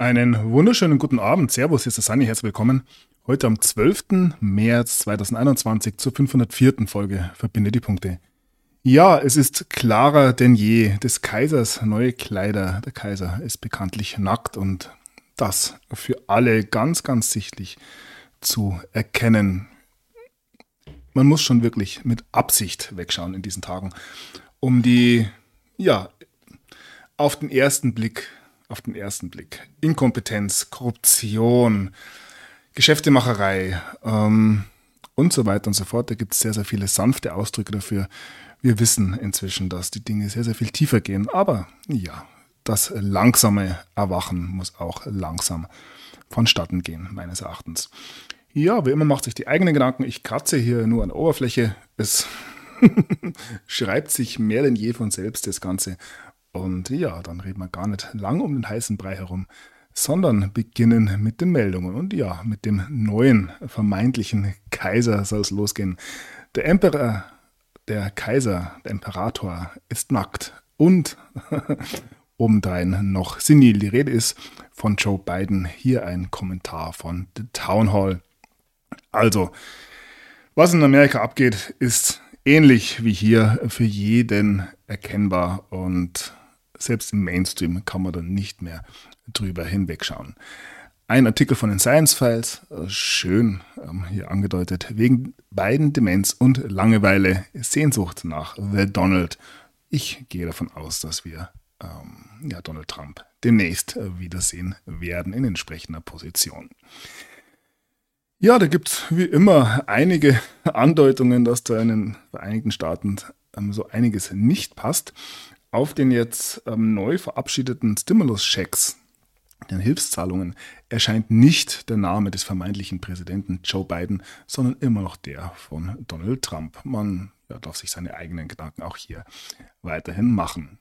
Einen wunderschönen guten Abend. Servus, hier ist der Sunny. Herzlich willkommen. Heute am 12. März 2021 zur 504. Folge Verbinde die Punkte. Ja, es ist klarer denn je. Des Kaisers neue Kleider. Der Kaiser ist bekanntlich nackt und das für alle ganz, ganz sichtlich zu erkennen. Man muss schon wirklich mit Absicht wegschauen in diesen Tagen, um die, auf den ersten Blick, Inkompetenz, Korruption, Geschäftemacherei und so weiter und so fort. Da gibt es sehr, sehr viele sanfte Ausdrücke dafür. Wir wissen inzwischen, dass die Dinge sehr, sehr viel tiefer gehen. Aber ja, das langsame Erwachen muss auch langsam vonstatten gehen, meines Erachtens. Ja, wie immer macht sich die eigenen Gedanken. Ich kratze hier nur an der Oberfläche. Es schreibt sich mehr denn je von selbst, das Ganze. Und ja, dann reden wir gar nicht lang um den heißen Brei herum, sondern beginnen mit den Meldungen. Und ja, mit dem neuen vermeintlichen Kaiser soll es losgehen. Der Emperor, der Kaiser, der Imperator ist nackt und obendrein noch senil. Die Rede ist von Joe Biden. Hier ein Kommentar von The Town Hall. Also, was in Amerika abgeht, ist ähnlich wie hier für jeden erkennbar und selbst im Mainstream kann man dann nicht mehr drüber hinwegschauen. Ein Artikel von den Science Files, schön hier angedeutet, wegen Biden, Demenz und Langeweile, Sehnsucht nach The Donald. Ich gehe davon aus, dass wir Donald Trump demnächst wiedersehen werden in entsprechender Position. Ja, da gibt es wie immer einige Andeutungen, dass da in den Vereinigten Staaten so einiges nicht passt. Auf den jetzt neu verabschiedeten Stimulus-Checks, den Hilfszahlungen, erscheint nicht der Name des vermeintlichen Präsidenten Joe Biden, sondern immer noch der von Donald Trump. Man darf sich seine eigenen Gedanken auch hier weiterhin machen.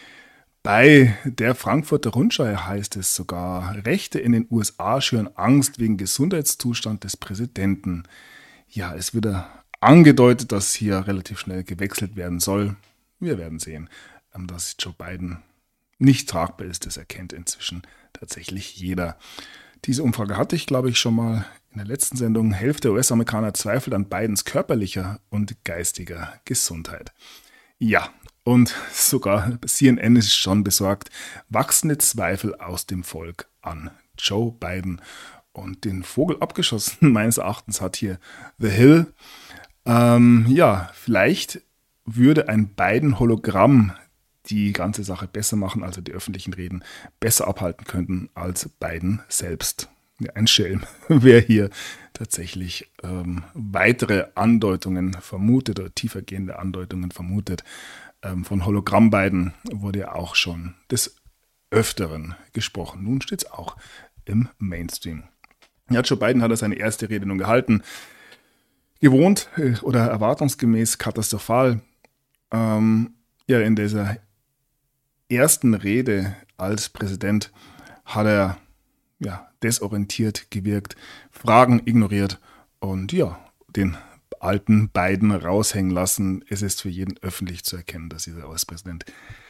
Bei der Frankfurter Rundschau heißt es sogar, Rechte in den USA schüren Angst wegen Gesundheitszustand des Präsidenten. Ja, es wird angedeutet, dass hier relativ schnell gewechselt werden soll. Wir werden sehen, dass Joe Biden nicht tragbar ist. Das erkennt inzwischen tatsächlich jeder. Diese Umfrage hatte ich, glaube ich, schon mal in der letzten Sendung. Hälfte der US-Amerikaner zweifelt an Bidens körperlicher und geistiger Gesundheit. Ja, und sogar CNN ist schon besorgt. Wachsende Zweifel aus dem Volk an Joe Biden. Und den Vogel abgeschossen, meines Erachtens, hat hier The Hill. Vielleicht würde ein Biden-Hologramm die ganze Sache besser machen, also die öffentlichen Reden besser abhalten könnten als Biden selbst. Ja, ein Schelm, wer hier tatsächlich weitere Andeutungen vermutet oder tiefergehende Andeutungen vermutet. Von Hologramm Biden wurde ja auch schon des Öfteren gesprochen. Nun steht es auch im Mainstream. Ja, Joe Biden hat seine erste Rede nun gehalten. Gewohnt oder erwartungsgemäß katastrophal. In dieser ersten Rede als Präsident hat er desorientiert gewirkt, Fragen ignoriert und den alten Biden raushängen lassen. Es ist für jeden öffentlich zu erkennen, dass dieser US-Präsident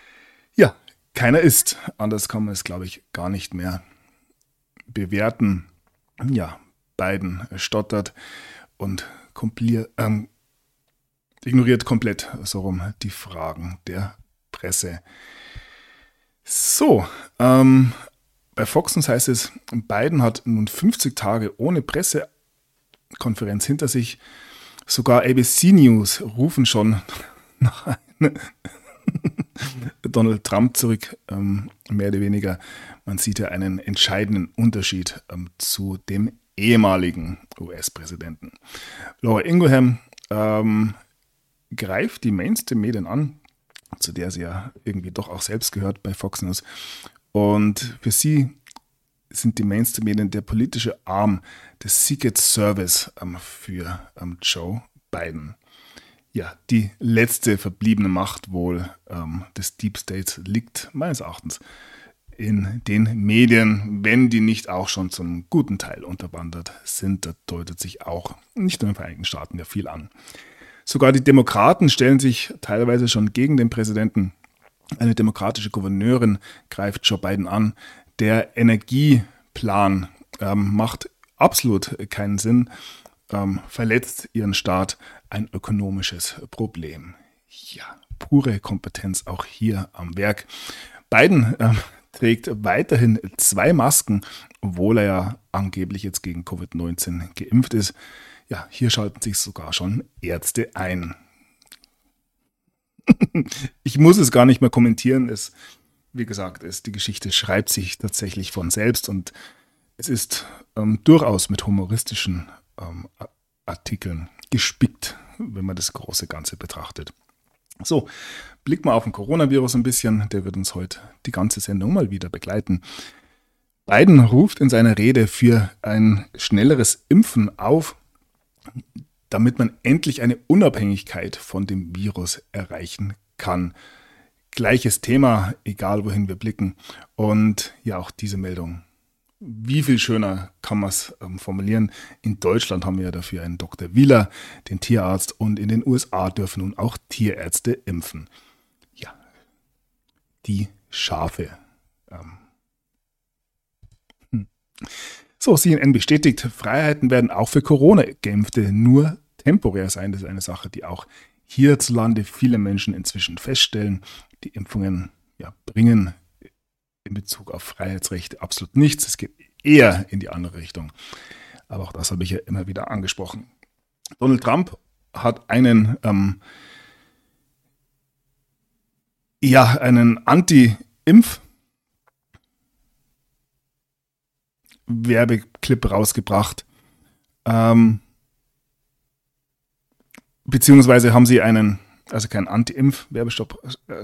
keiner ist. Anders kann man es, glaube ich, gar nicht mehr bewerten. Ja, Biden stottert und ignoriert komplett die Fragen der Presse. So, bei Fox News heißt es, Biden hat nun 50 Tage ohne Pressekonferenz hinter sich. Sogar ABC News rufen schon nach Donald Trump zurück, mehr oder weniger. Man sieht ja einen entscheidenden Unterschied zu dem ehemaligen US-Präsidenten. Laura Ingraham greift die Mainstream-Medien an, zu der sie ja irgendwie doch auch selbst gehört bei Fox News. Und für sie sind die Mainstream-Medien der politische Arm des Secret Service für Joe Biden. Ja, die letzte verbliebene Macht wohl des Deep States liegt meines Erachtens in den Medien, wenn die nicht auch schon zum guten Teil unterwandert sind. Da deutet sich auch nicht nur in den Vereinigten Staaten ja viel an. Sogar die Demokraten stellen sich teilweise schon gegen den Präsidenten. Eine demokratische Gouverneurin greift Joe Biden an, Der Energieplan macht absolut keinen Sinn, verletzt ihren Staat, ein ökonomisches Problem. Ja, pure Kompetenz auch hier am Werk. Biden trägt weiterhin 2 Masken, obwohl er ja angeblich jetzt gegen Covid-19 geimpft ist. Ja, hier schalten sich sogar schon Ärzte ein. Ich muss es gar nicht mehr kommentieren. Wie gesagt, die Geschichte schreibt sich tatsächlich von selbst und es ist durchaus mit humoristischen Artikeln gespickt, wenn man das große Ganze betrachtet. So, blick mal auf den Coronavirus ein bisschen. Der wird uns heute die ganze Sendung mal wieder begleiten. Biden ruft in seiner Rede für ein schnelleres Impfen auf, damit man endlich eine Unabhängigkeit von dem Virus erreichen kann. Gleiches Thema, egal wohin wir blicken. Und ja, auch diese Meldung. Wie viel schöner kann man es formulieren? In Deutschland haben wir ja dafür einen Dr. Wieler, den Tierarzt, und in den USA dürfen nun auch Tierärzte impfen. Ja, die Schafe. So, CNN bestätigt, Freiheiten werden auch für Corona-Geimpfte nur temporär sein. Das ist eine Sache, die auch hierzulande viele Menschen inzwischen feststellen. Die Impfungen bringen in Bezug auf Freiheitsrechte absolut nichts. Es geht eher in die andere Richtung. Aber auch das habe ich ja immer wieder angesprochen. Donald Trump hat einen Anti-Impf- Werbeclip rausgebracht. Beziehungsweise haben sie keinen Anti-Impf-Werbespot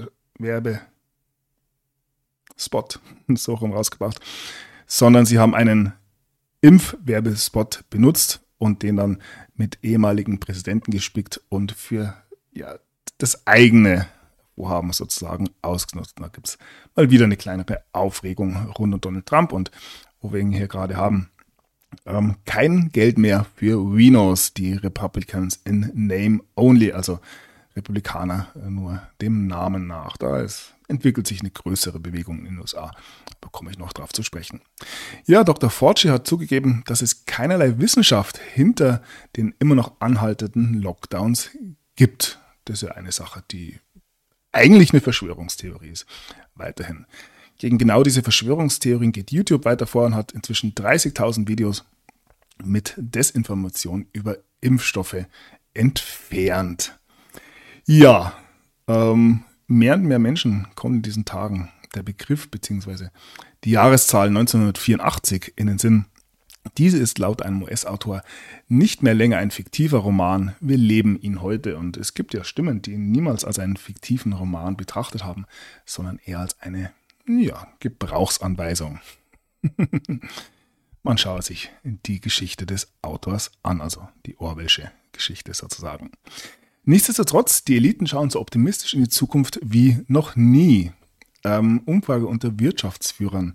so rum rausgebracht, sondern sie haben einen Impfwerbespot benutzt und den dann mit ehemaligen Präsidenten gespickt und für das eigene Vorhaben sozusagen ausgenutzt. Da gibt es mal wieder eine kleinere Aufregung rund um Donald Trump und wo wir ihn hier gerade haben. Kein Geld mehr für Rhinos, die Republicans in Name Only, also Republikaner nur dem Namen nach. Entwickelt sich eine größere Bewegung in den USA. Da komme ich noch drauf zu sprechen. Ja, Dr. Fauci hat zugegeben, dass es keinerlei Wissenschaft hinter den immer noch anhaltenden Lockdowns gibt. Das ist ja eine Sache, die eigentlich eine Verschwörungstheorie ist. Weiterhin. Gegen genau diese Verschwörungstheorien geht YouTube weiter vor und hat inzwischen 30.000 Videos mit Desinformation über Impfstoffe entfernt. Ja, mehr und mehr Menschen kommen in diesen Tagen der Begriff bzw. die Jahreszahl 1984 in den Sinn. Diese ist laut einem US-Autor nicht mehr länger ein fiktiver Roman. Wir leben ihn heute und es gibt ja Stimmen, die ihn niemals als einen fiktiven Roman betrachtet haben, sondern eher als eine Gebrauchsanweisung. Man schaue sich die Geschichte des Autors an, also die Orwellsche Geschichte sozusagen. Nichtsdestotrotz, die Eliten schauen so optimistisch in die Zukunft wie noch nie. Umfrage unter Wirtschaftsführern.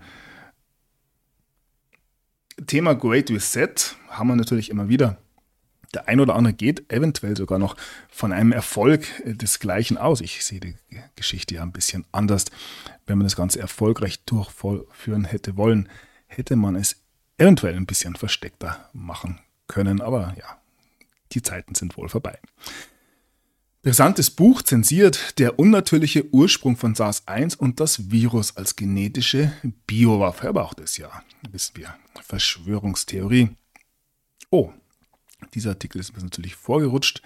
Thema Great Reset haben wir natürlich immer wieder. Der ein oder andere geht eventuell sogar noch von einem Erfolg desgleichen aus. Ich sehe die Geschichte ja ein bisschen anders. Wenn man das Ganze erfolgreich durchführen hätte wollen, hätte man es eventuell ein bisschen versteckter machen können. Aber ja, die Zeiten sind wohl vorbei. Brisantes Buch zensiert der unnatürliche Ursprung von SARS-1 und das Virus als genetische Biowaffe. Aber auch das wissen wir. Verschwörungstheorie. Oh, dieser Artikel ist mir natürlich vorgerutscht.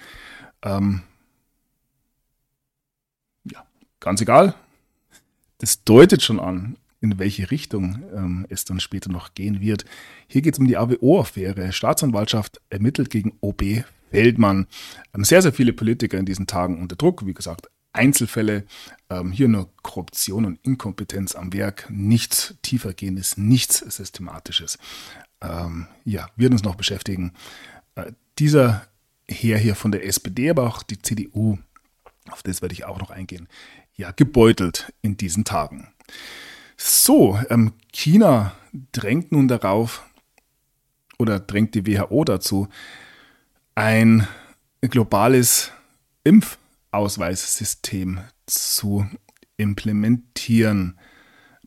Ganz egal. Das deutet schon an, in welche Richtung es dann später noch gehen wird. Hier geht es um die AWO-Affäre. Staatsanwaltschaft ermittelt gegen OB Feldmann. Sehr, sehr viele Politiker in diesen Tagen unter Druck. Wie gesagt, Einzelfälle. Hier nur Korruption und Inkompetenz am Werk. Nichts tiefergehendes, nichts Systematisches. Wird uns noch beschäftigen. Dieser Herr hier von der SPD, aber auch die CDU, auf das werde ich auch noch eingehen, gebeutelt in diesen Tagen. So, China drängt nun darauf, oder drängt die WHO dazu, ein globales Impfausweissystem zu implementieren.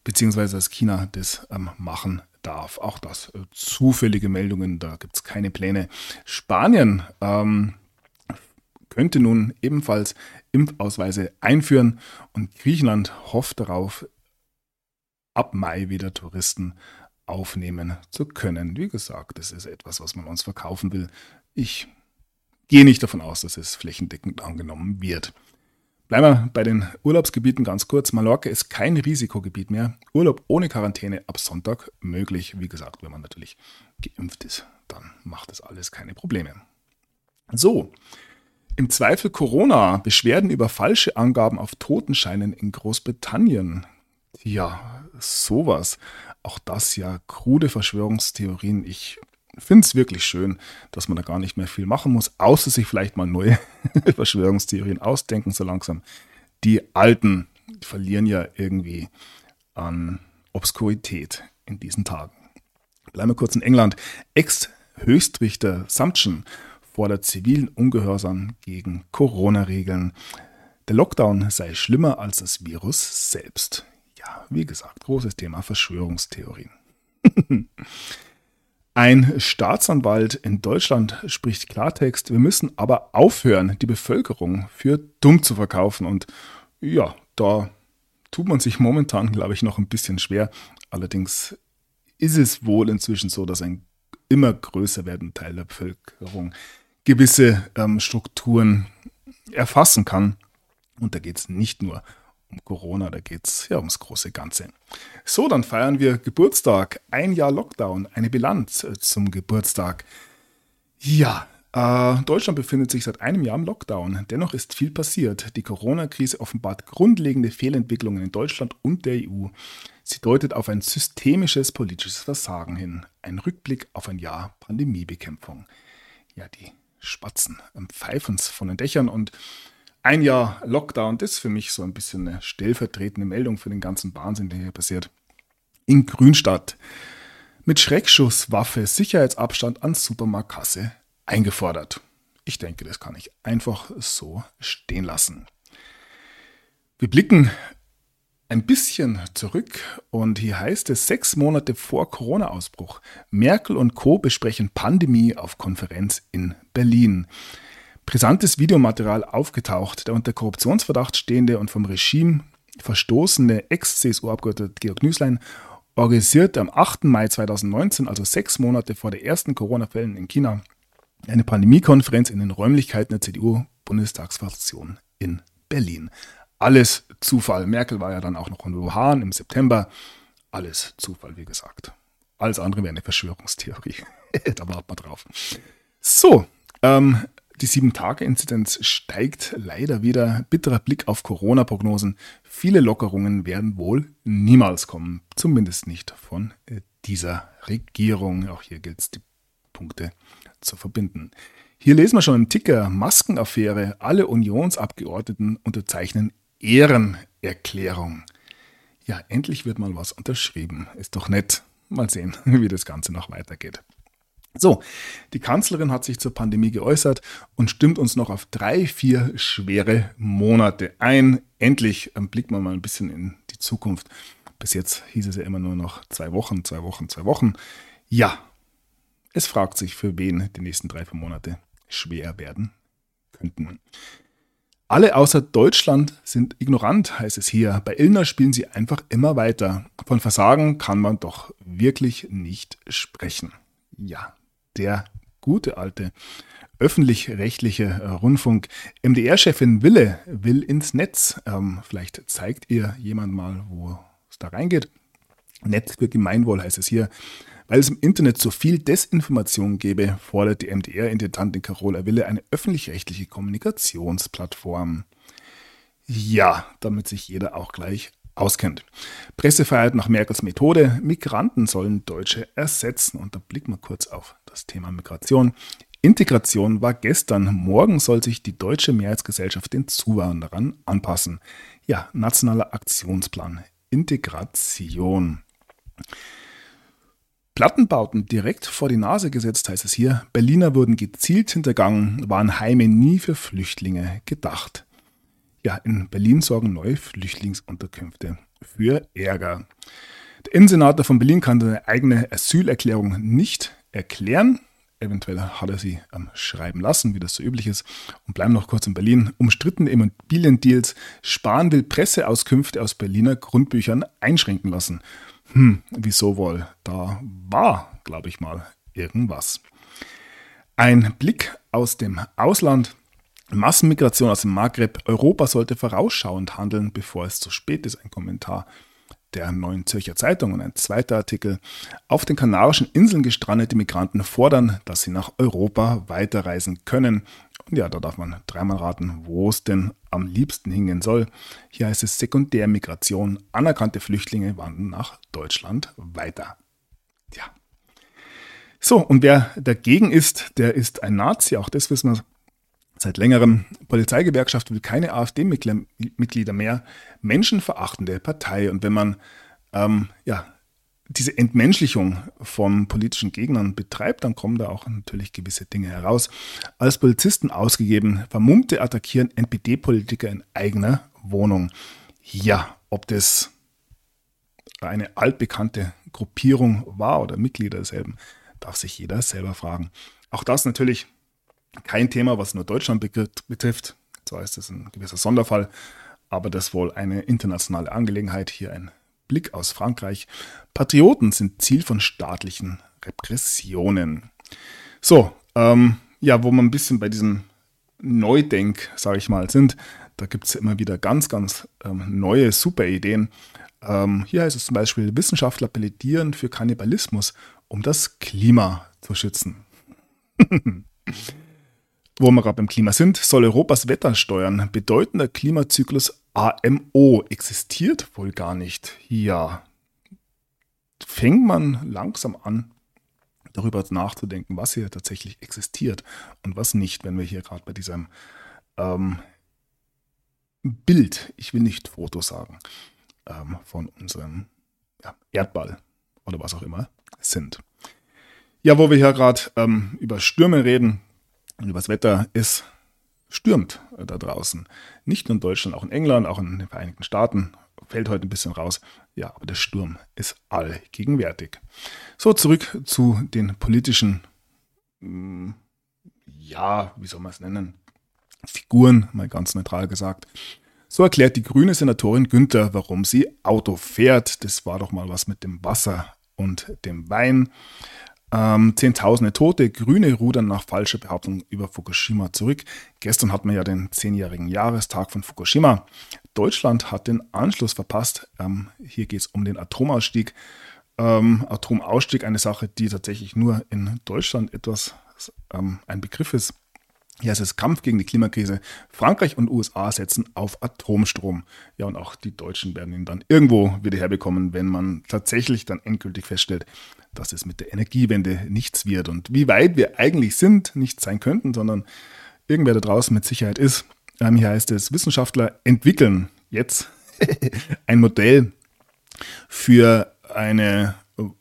beziehungsweise dass China das machen darf. Auch das zufällige Meldungen, da gibt es keine Pläne. Spanien könnte nun ebenfalls Impfausweise einführen und Griechenland hofft darauf, ab Mai wieder Touristen aufnehmen zu können. Wie gesagt, das ist etwas, was man uns verkaufen will. Ich gehe nicht davon aus, dass es flächendeckend angenommen wird. Bleiben wir bei den Urlaubsgebieten ganz kurz. Mallorca ist kein Risikogebiet mehr. Urlaub ohne Quarantäne ab Sonntag möglich. Wie gesagt, wenn man natürlich geimpft ist, dann macht das alles keine Probleme. So, im Zweifel Corona. Beschwerden über falsche Angaben auf Totenscheinen in Großbritannien. Ja, sowas. Auch das ja krude Verschwörungstheorien. Ich finde es wirklich schön, dass man da gar nicht mehr viel machen muss, außer sich vielleicht mal neue Verschwörungstheorien ausdenken, so langsam. Die alten, die verlieren ja irgendwie an Obskurität in diesen Tagen. Bleiben wir kurz in England. Ex-Höchstrichter Sumption fordert zivilen Ungehorsam gegen Corona-Regeln. Der Lockdown sei schlimmer als das Virus selbst. Ja, wie gesagt, großes Thema Verschwörungstheorien. Ein Staatsanwalt in Deutschland spricht Klartext, wir müssen aber aufhören, die Bevölkerung für dumm zu verkaufen. Und ja, da tut man sich momentan, glaube ich, noch ein bisschen schwer. Allerdings ist es wohl inzwischen so, dass ein immer größer werdender Teil der Bevölkerung gewisse Strukturen erfassen kann. Und da geht es nicht nur um Corona, da geht es ja ums große Ganze. So, dann feiern wir Geburtstag. 1 Jahr Lockdown, eine Bilanz zum Geburtstag. Ja, Deutschland befindet sich seit einem Jahr im Lockdown. Dennoch ist viel passiert. Die Corona-Krise offenbart grundlegende Fehlentwicklungen in Deutschland und der EU. Sie deutet auf ein systemisches politisches Versagen hin. Ein Rückblick auf ein Jahr Pandemiebekämpfung. Ja, die Spatzen pfeifen von den Dächern und 1 Jahr Lockdown, das ist für mich so ein bisschen eine stellvertretende Meldung für den ganzen Wahnsinn, der hier passiert. In Grünstadt mit Schreckschusswaffe Sicherheitsabstand an Supermarktkasse eingefordert. Ich denke, das kann ich einfach so stehen lassen. Wir blicken ein bisschen zurück und hier heißt es 6 Monate vor Corona-Ausbruch. Merkel und Co. besprechen Pandemie auf Konferenz in Berlin. Brisantes Videomaterial aufgetaucht. Der unter Korruptionsverdacht stehende und vom Regime verstoßene Ex-CSU-Abgeordnete Georg Nüßlein organisierte am 8. Mai 2019, also 6 Monate vor den ersten Corona-Fällen in China, eine Pandemiekonferenz in den Räumlichkeiten der CDU-Bundestagsfraktion in Berlin. Alles Zufall. Merkel war ja dann auch noch in Wuhan im September. Alles Zufall, wie gesagt. Alles andere wäre eine Verschwörungstheorie. Da warten wir drauf. So, die 7-Tage-Inzidenz steigt leider wieder. Bitterer Blick auf Corona-Prognosen. Viele Lockerungen werden wohl niemals kommen. Zumindest nicht von dieser Regierung. Auch hier gilt es, die Punkte zu verbinden. Hier lesen wir schon im Ticker Maskenaffäre. Alle Unionsabgeordneten unterzeichnen Ehrenerklärung. Ja, endlich wird mal was unterschrieben. Ist doch nett. Mal sehen, wie das Ganze noch weitergeht. So, die Kanzlerin hat sich zur Pandemie geäußert und stimmt uns noch auf 3-4 schwere Monate ein. Endlich blicken wir mal ein bisschen in die Zukunft. Bis jetzt hieß es ja immer nur noch 2 Wochen, 2 Wochen, 2 Wochen. Ja, es fragt sich, für wen die nächsten 3-4 Monate schwer werden könnten. Alle außer Deutschland sind ignorant, heißt es hier. Bei Illner spielen sie einfach immer weiter. Von Versagen kann man doch wirklich nicht sprechen. Ja, der gute alte öffentlich-rechtliche Rundfunk. MDR-Chefin Wille will ins Netz. Vielleicht zeigt ihr jemand mal, wo es da reingeht. Netz für Gemeinwohl heißt es hier. Weil es im Internet so viel Desinformation gäbe, fordert die MDR-Intendantin Carola Wille eine öffentlich-rechtliche Kommunikationsplattform. Ja, damit sich jeder auch gleich auskennt. Pressefreiheit nach Merkels Methode. Migranten sollen Deutsche ersetzen. Und da blicken wir kurz auf das Thema Migration. Integration war gestern. Morgen soll sich die deutsche Mehrheitsgesellschaft den Zuwanderern anpassen. Ja, nationaler Aktionsplan. Integration. Plattenbauten direkt vor die Nase gesetzt, heißt es hier. Berliner wurden gezielt hintergangen, waren Heime nie für Flüchtlinge gedacht. Ja, in Berlin sorgen neue Flüchtlingsunterkünfte für Ärger. Der Innensenator von Berlin kann seine eigene Asylerklärung nicht erklären. Eventuell hat er sie schreiben lassen, wie das so üblich ist. Und bleiben noch kurz in Berlin. Umstrittene Immobiliendeals. Spahn will Presseauskünfte aus Berliner Grundbüchern einschränken lassen. Wieso wohl? Da war, glaube ich mal, irgendwas. Ein Blick aus dem Ausland. Massenmigration aus dem Maghreb. Europa sollte vorausschauend handeln, bevor es zu spät ist. Ein Kommentar der Neuen Zürcher Zeitung und ein zweiter Artikel. Auf den Kanarischen Inseln gestrandete Migranten fordern, dass sie nach Europa weiterreisen können. Und ja, da darf man dreimal raten, wo es denn am liebsten hingehen soll. Hier heißt es Sekundärmigration. Anerkannte Flüchtlinge wandern nach Deutschland weiter. Ja. So, und wer dagegen ist, der ist ein Nazi. Auch das wissen wir seit längerem. Polizeigewerkschaft will keine AfD-Mitglieder mehr. Menschenverachtende Partei. Und wenn man diese Entmenschlichung von politischen Gegnern betreibt, dann kommen da auch natürlich gewisse Dinge heraus. Als Polizisten ausgegeben, Vermummte attackieren NPD-Politiker in eigener Wohnung. Ja, ob das eine altbekannte Gruppierung war oder Mitglieder derselben, darf sich jeder selber fragen. Auch das natürlich kein Thema, was nur Deutschland betrifft. Zwar ist es ein gewisser Sonderfall, aber das wohl eine internationale Angelegenheit. Hier ein Blick aus Frankreich. Patrioten sind Ziel von staatlichen Repressionen. So, wo wir ein bisschen bei diesem Neudenk, sage ich mal, sind, da gibt es immer wieder ganz, ganz neue, super Ideen. Hier heißt es zum Beispiel, Wissenschaftler plädieren für Kannibalismus, um das Klima zu schützen. Wo wir gerade beim Klima sind, soll Europas Wetter steuern. Bedeutender Klimazyklus AMO existiert wohl gar nicht. Ja, fängt man langsam an, darüber nachzudenken, was hier tatsächlich existiert und was nicht, wenn wir hier gerade bei diesem Bild, ich will nicht Foto sagen, von unserem Erdball oder was auch immer sind. Ja, wo wir hier gerade über Stürme reden, über das Wetter, es stürmt da draußen. Nicht nur in Deutschland, auch in England, auch in den Vereinigten Staaten. Fällt heute ein bisschen raus. Ja, aber der Sturm ist allgegenwärtig. So, zurück zu den politischen, wie soll man es nennen, Figuren, mal ganz neutral gesagt. So erklärt die grüne Senatorin Günther, warum sie Auto fährt. Das war doch mal was mit dem Wasser und dem Wein. Zehntausende Tote, Grüne rudern nach falscher Behauptung über Fukushima zurück. Gestern hatten wir ja den 10-jährigen Jahrestag von Fukushima. Deutschland hat den Anschluss verpasst. Hier geht es um den Atomausstieg. Atomausstieg, eine Sache, die tatsächlich nur in Deutschland ein Begriff ist. Hier heißt es Kampf gegen die Klimakrise. Frankreich und USA setzen auf Atomstrom. Ja, und auch die Deutschen werden ihn dann irgendwo wieder herbekommen, wenn man tatsächlich dann endgültig feststellt, dass es mit der Energiewende nichts wird. Und wie weit wir eigentlich sind, nicht sein könnten, sondern irgendwer da draußen mit Sicherheit ist. Hier heißt es, Wissenschaftler entwickeln jetzt ein Modell für einen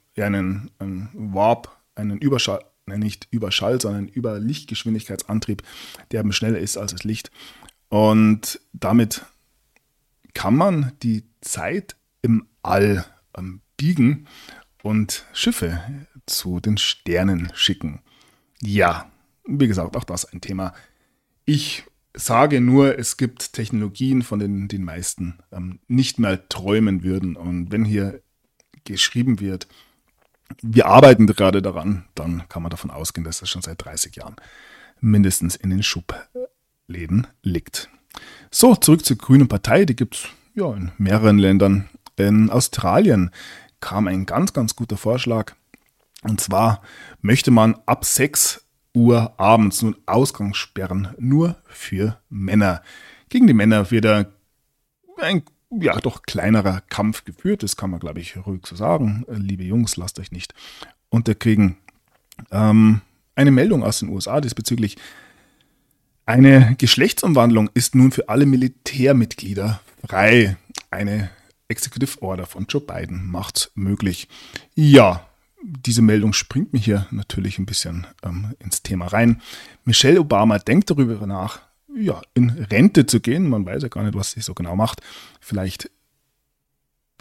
Warp, einen Überschall, nicht Überschall, sondern Überlichtgeschwindigkeitsantrieb, der eben schneller ist als das Licht. Und damit kann man die Zeit im All biegen und Schiffe zu den Sternen schicken. Ja, wie gesagt, auch das ein Thema. Ich sage nur, es gibt Technologien, von denen die meisten nicht mal träumen würden. Und wenn hier geschrieben wird, wir arbeiten gerade daran, dann kann man davon ausgehen, dass das schon seit 30 Jahren mindestens in den Schubläden liegt. So, zurück zur Grünen Partei. Die gibt es in mehreren Ländern. In Australien kam ein ganz, ganz guter Vorschlag. Und zwar möchte man ab 6 Uhr abends nun Ausgangssperren nur für Männer. Gegen die Männer wird ein doch kleinerer Kampf geführt. Das kann man, glaube ich, ruhig so sagen. Liebe Jungs, lasst euch nicht unterkriegen. Eine Meldung aus den USA diesbezüglich. Eine Geschlechtsumwandlung ist nun für alle Militärmitglieder frei. Eine Executive Order von Joe Biden macht's möglich. Ja, diese Meldung springt mir hier natürlich ein bisschen ins Thema rein. Michelle Obama denkt darüber nach, in Rente zu gehen. Man weiß ja gar nicht, was sie so genau macht. Vielleicht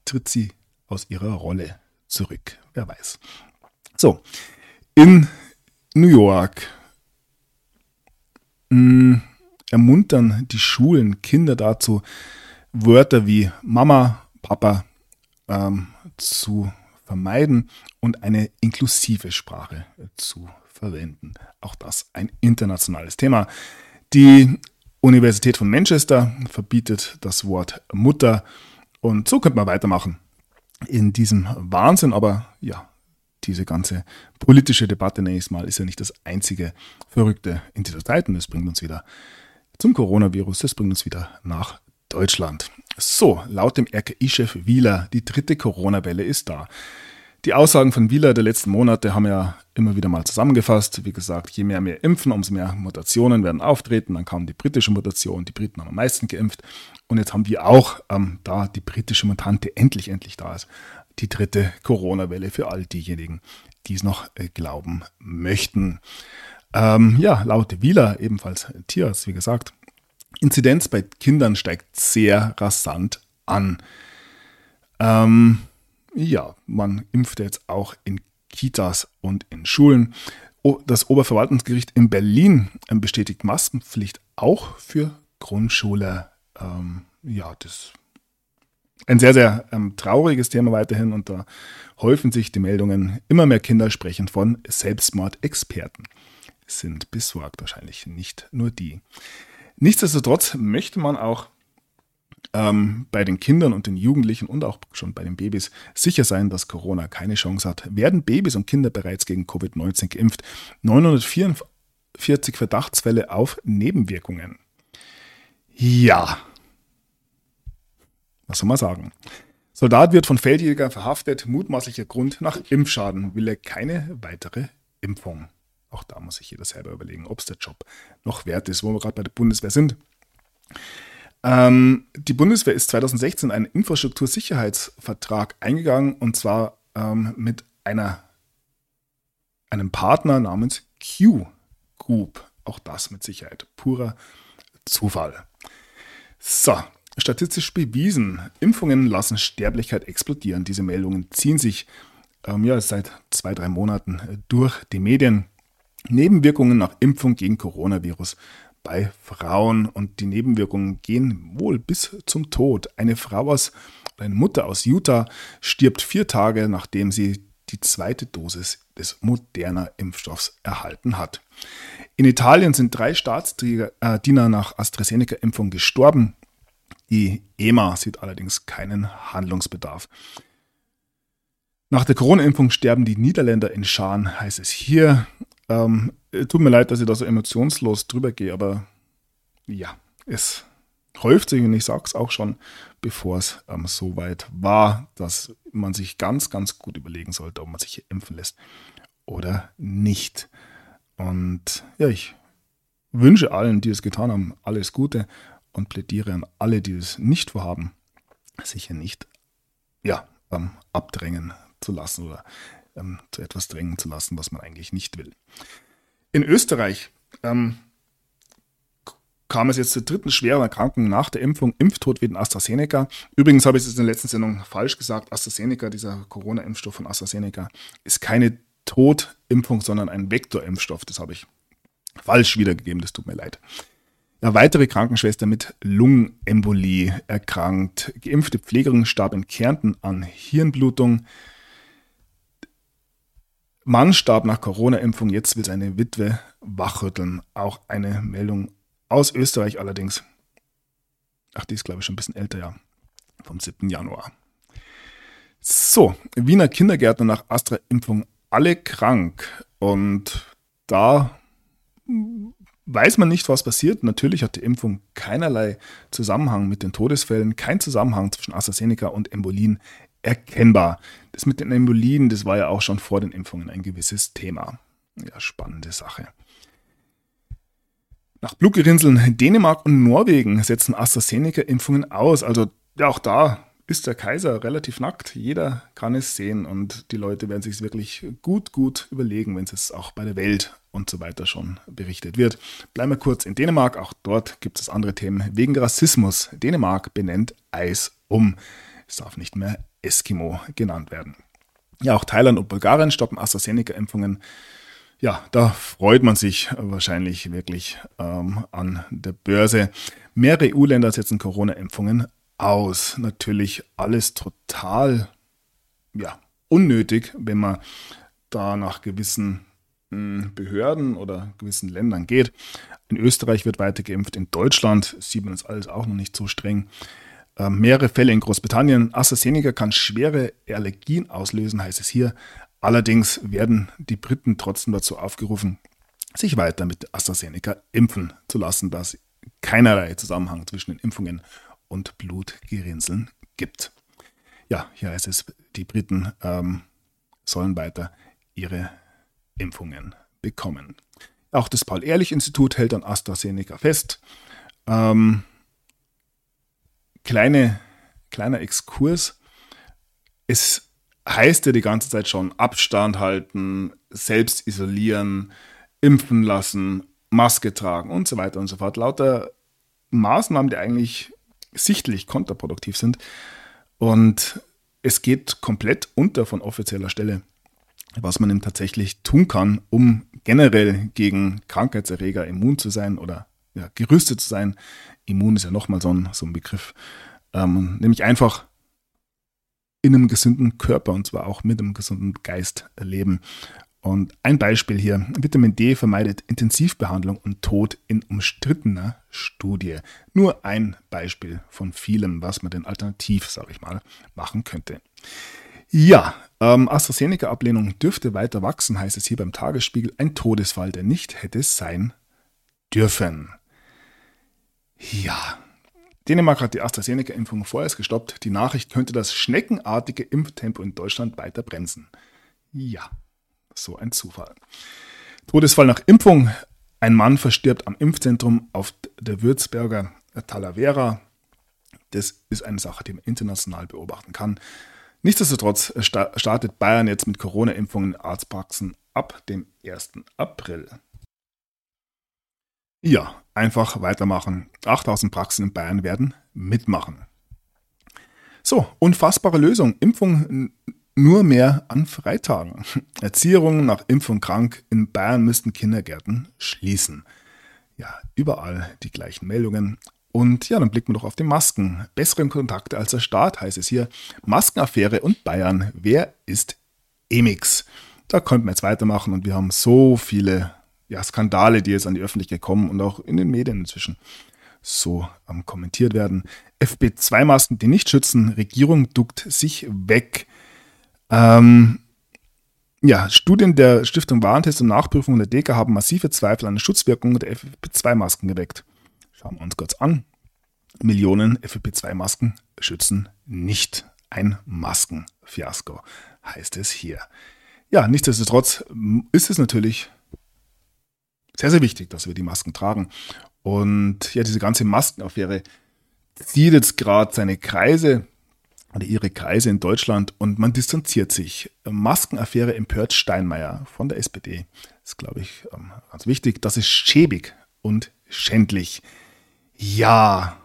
tritt sie aus ihrer Rolle zurück. Wer weiß. So, in New York ermuntern die Schulen Kinder dazu, Wörter wie Mama, Papa zu vermeiden und eine inklusive Sprache zu verwenden. Auch das ein internationales Thema. Die Universität von Manchester verbietet das Wort Mutter und so könnte man weitermachen in diesem Wahnsinn, aber ja, diese ganze politische Debatte, nächstes Mal, ist ja nicht das einzige Verrückte in dieser Zeit und das bringt uns wieder zum Coronavirus, das bringt uns wieder nach Deutschland. So, laut dem RKI-Chef Wieler, die 3. Corona-Welle ist da. Die Aussagen von Wieler der letzten Monate haben ja immer wieder mal zusammengefasst. Wie gesagt, je mehr wir impfen, umso mehr Mutationen werden auftreten. Dann kam die britische Mutation, die Briten haben am meisten geimpft. Und jetzt haben wir auch, da die britische Mutante endlich da ist, die 3. Corona-Welle für all diejenigen, die es noch glauben möchten. Laut Wieler, ebenfalls Tierarzt, wie gesagt, Inzidenz bei Kindern steigt sehr rasant an. Man impft jetzt auch in Kitas und in Schulen. Das Oberverwaltungsgericht in Berlin bestätigt Maskenpflicht auch für Grundschüler. Das ist ein sehr, sehr trauriges Thema weiterhin und da häufen sich die Meldungen. Immer mehr Kinder sprechen von Selbstmordexperten. Es sind besorgt wahrscheinlich nicht nur die. Nichtsdestotrotz möchte man auch bei den Kindern und den Jugendlichen und auch schon bei den Babys sicher sein, dass Corona keine Chance hat. Werden Babys und Kinder bereits gegen Covid-19 geimpft? 944 Verdachtsfälle auf Nebenwirkungen. Ja, was soll man sagen? Soldat wird von Feldjäger verhaftet, mutmaßlicher Grund nach Impfschaden, will er keine weitere Impfung. Auch da muss sich jeder selber überlegen, ob es der Job noch wert ist, wo wir gerade bei der Bundeswehr sind. Die Bundeswehr ist 2016 einen Infrastruktursicherheitsvertrag eingegangen und zwar mit einem Partner namens Q Group. Auch das mit Sicherheit purer Zufall. So, statistisch bewiesen. Impfungen lassen Sterblichkeit explodieren. Diese Meldungen ziehen sich seit 2-3 Monaten durch die Medien. Nebenwirkungen nach Impfung gegen Coronavirus bei Frauen und die Nebenwirkungen gehen wohl bis zum Tod. Eine Mutter aus Utah stirbt 4 Tage, nachdem sie die 2. Dosis des Moderna-Impfstoffs erhalten hat. In Italien sind 3 Staatsdiener nach AstraZeneca-Impfung gestorben. Die EMA sieht allerdings keinen Handlungsbedarf. Nach der Corona-Impfung sterben die Niederländer in Scharen, heißt es hier. Tut mir leid, dass ich da so emotionslos drüber gehe, aber ja, es häuft sich und ich sage es auch schon, bevor es so weit war, dass man sich ganz, ganz gut überlegen sollte, ob man sich hier impfen lässt oder nicht. Und ja, ich wünsche allen, die es getan haben, alles Gute und plädiere an alle, die es nicht vorhaben, sich hier nicht abdrängen zu lassen oder zu etwas drängen zu lassen, was man eigentlich nicht will. In Österreich kam es jetzt zur 3. schweren Erkrankung nach der Impfung, Impftod wegen AstraZeneca. Übrigens habe ich es in der letzten Sendung falsch gesagt. AstraZeneca, dieser Corona-Impfstoff von AstraZeneca, ist keine Totimpfung, sondern ein Vektorimpfstoff. Das habe ich falsch wiedergegeben, das tut mir leid. Eine weitere Krankenschwester mit Lungenembolie erkrankt. Geimpfte Pflegerin starb in Kärnten an Hirnblutung. Mann starb nach Corona-Impfung, jetzt will seine Witwe wachrütteln. Auch eine Meldung aus Österreich allerdings. Ach, die ist glaube ich schon ein bisschen älter, ja. Vom 7. Januar. So, Wiener Kindergärtner nach Astra-Impfung alle krank. Und da weiß man nicht, was passiert. Natürlich hat die Impfung keinerlei Zusammenhang mit den Todesfällen, kein Zusammenhang zwischen AstraZeneca und Embolien erkennbar. Das mit den Embolien, das war ja auch schon vor den Impfungen ein gewisses Thema. Ja, spannende Sache. Nach Blutgerinnseln Dänemark und Norwegen setzen AstraZeneca-Impfungen aus. Also ja, auch da ist der Kaiser relativ nackt. Jeder kann es sehen und die Leute werden sich es wirklich gut überlegen, wenn es auch bei der Welt und so weiter schon berichtet wird. Bleiben wir kurz in Dänemark. Auch dort gibt es andere Themen wegen Rassismus. Dänemark benennt Eis um. Es darf nicht mehr Eskimo genannt werden. Ja, auch Thailand und Bulgarien stoppen AstraZeneca-Impfungen. Ja, da freut man sich wahrscheinlich wirklich an der Börse. Mehrere EU-Länder setzen Corona-Impfungen aus. Natürlich alles total unnötig, wenn man da nach gewissen Behörden oder gewissen Ländern geht. In Österreich wird weiter geimpft, in Deutschland sieht man das alles auch noch nicht so streng. Mehrere Fälle in Großbritannien. AstraZeneca kann schwere Allergien auslösen, heißt es hier. Allerdings werden die Briten trotzdem dazu aufgerufen, sich weiter mit AstraZeneca impfen zu lassen, da es keinerlei Zusammenhang zwischen den Impfungen und Blutgerinnseln gibt. Ja, hier heißt es, die Briten sollen weiter ihre Impfungen bekommen. Auch das Paul-Ehrlich-Institut hält an AstraZeneca fest. Kleiner Exkurs. Es heißt ja die ganze Zeit schon Abstand halten, selbst isolieren, impfen lassen, Maske tragen und so weiter und so fort. Lauter Maßnahmen, die eigentlich sichtlich kontraproduktiv sind. Und es geht komplett unter von offizieller Stelle, was man eben tatsächlich tun kann, um generell gegen Krankheitserreger immun zu sein oder gerüstet zu sein. Immun ist ja nochmal so ein Begriff. Nämlich einfach in einem gesunden Körper und zwar auch mit einem gesunden Geist leben. Und ein Beispiel hier, Vitamin D vermeidet Intensivbehandlung und Tod in umstrittener Studie. Nur ein Beispiel von vielen, was man denn alternativ, sage ich mal, machen könnte. Ja, AstraZeneca-Ablehnung dürfte weiter wachsen, heißt es hier beim Tagesspiegel. Ein Todesfall, der nicht hätte sein dürfen. Ja, Dänemark hat die AstraZeneca-Impfung vorerst gestoppt. Die Nachricht könnte das schneckenartige Impftempo in Deutschland weiter bremsen. Ja, so ein Zufall. Todesfall nach Impfung. Ein Mann verstirbt am Impfzentrum auf der Würzberger Talavera. Das ist eine Sache, die man international beobachten kann. Nichtsdestotrotz startet Bayern jetzt mit Corona-Impfungen in Arztpraxen ab dem 1. April. Ja, einfach weitermachen. 8000 Praxen in Bayern werden mitmachen. So, unfassbare Lösung. Impfung nur mehr an Freitagen. Erzieherinnen nach Impfung krank. In Bayern müssten Kindergärten schließen. Ja, überall die gleichen Meldungen. Und ja, dann blicken wir doch auf die Masken. Bessere Kontakte als der Staat, heißt es hier. Maskenaffäre und Bayern. Wer ist Emix? Da könnten wir jetzt weitermachen und wir haben so viele Skandale, die jetzt an die Öffentlichkeit kommen und auch in den Medien inzwischen so kommentiert werden. FP2-Masken, die nicht schützen. Regierung duckt sich weg. Studien der Stiftung Warentest und Nachprüfung der DEKA haben massive Zweifel an der Schutzwirkung der FFP2-Masken geweckt. Schauen wir uns kurz an. Millionen FFP2-Masken schützen nicht. Ein Maskenfiasko, heißt es hier. Ja, nichtsdestotrotz ist es natürlich sehr, sehr wichtig, dass wir die Masken tragen. Und ja, diese ganze Maskenaffäre zieht jetzt gerade seine Kreise oder ihre Kreise in Deutschland und man distanziert sich. Maskenaffäre empört Steinmeier von der SPD. Das ist, glaube ich, ganz wichtig. Das ist schäbig und schändlich. Ja,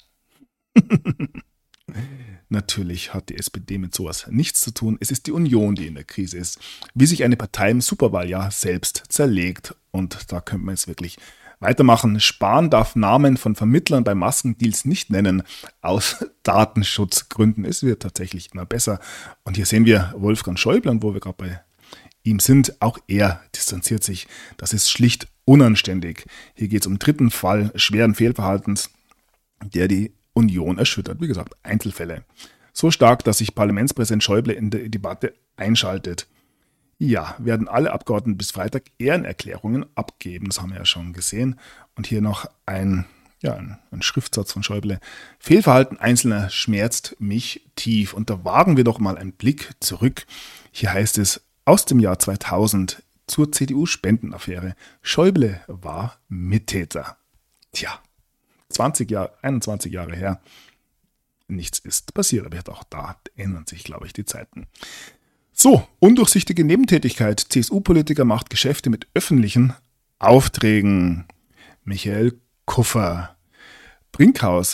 natürlich hat die SPD mit sowas nichts zu tun. Es ist die Union, die in der Krise ist. Wie sich eine Partei im Superwahljahr selbst zerlegt. Und da könnte man jetzt wirklich weitermachen. Spahn darf Namen von Vermittlern bei Maskendeals nicht nennen, aus Datenschutzgründen. Es wird tatsächlich immer besser. Und hier sehen wir Wolfgang Schäuble, und wo wir gerade bei ihm sind, auch er distanziert sich. Das ist schlicht unanständig. Hier geht es um den dritten Fall schweren Fehlverhaltens, der die Union erschüttert. Wie gesagt, Einzelfälle. So stark, dass sich Parlamentspräsident Schäuble in der Debatte einschaltet. Ja, werden alle Abgeordneten bis Freitag Ehrenerklärungen abgeben. Das haben wir ja schon gesehen. Und hier noch ein Schriftsatz von Schäuble. Fehlverhalten Einzelner schmerzt mich tief. Und da wagen wir doch mal einen Blick zurück. Hier heißt es aus dem Jahr 2000 zur CDU-Spendenaffäre. Schäuble war Mittäter. Tja, 21 Jahre her. Nichts ist passiert, aber auch da ändern sich, glaube ich, die Zeiten. So, undurchsichtige Nebentätigkeit. CSU-Politiker macht Geschäfte mit öffentlichen Aufträgen. Michael Kuffer. Brinkhaus.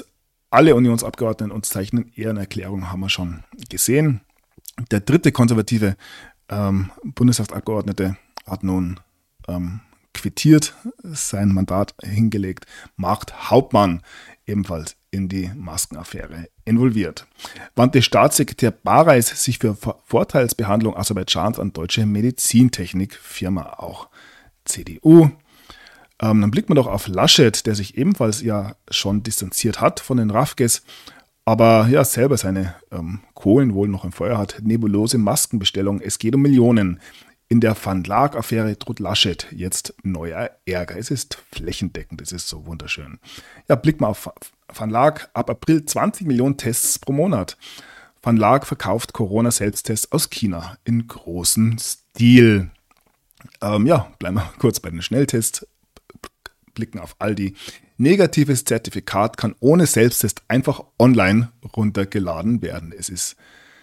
alle Unionsabgeordneten unterzeichnen eher eine Erklärung, haben wir schon gesehen. Der dritte konservative Bundestagsabgeordnete hat nun quittiert, sein Mandat hingelegt. Marc Hauptmann, ebenfalls in die Maskenaffäre involviert. Wandte Staatssekretär Bareis sich für Vorteilsbehandlung Aserbaidschans an deutsche Medizintechnikfirma, auch CDU. Dann blickt man doch auf Laschet, der sich ebenfalls ja schon distanziert hat von den Rafges, aber ja selber seine Kohlen wohl noch im Feuer hat. Nebulose Maskenbestellung, es geht um Millionen. In der Van Laak-Affäre droht Laschet jetzt neuer Ärger. Es ist flächendeckend, es ist so wunderschön. Ja, blick mal auf Van Laak, ab April 20 Millionen Tests pro Monat. Van Laak verkauft Corona-Selbsttests aus China in großem Stil. Bleiben wir kurz bei den Schnelltests. Blicken auf Aldi. Negatives Zertifikat kann ohne Selbsttest einfach online runtergeladen werden. Es ist,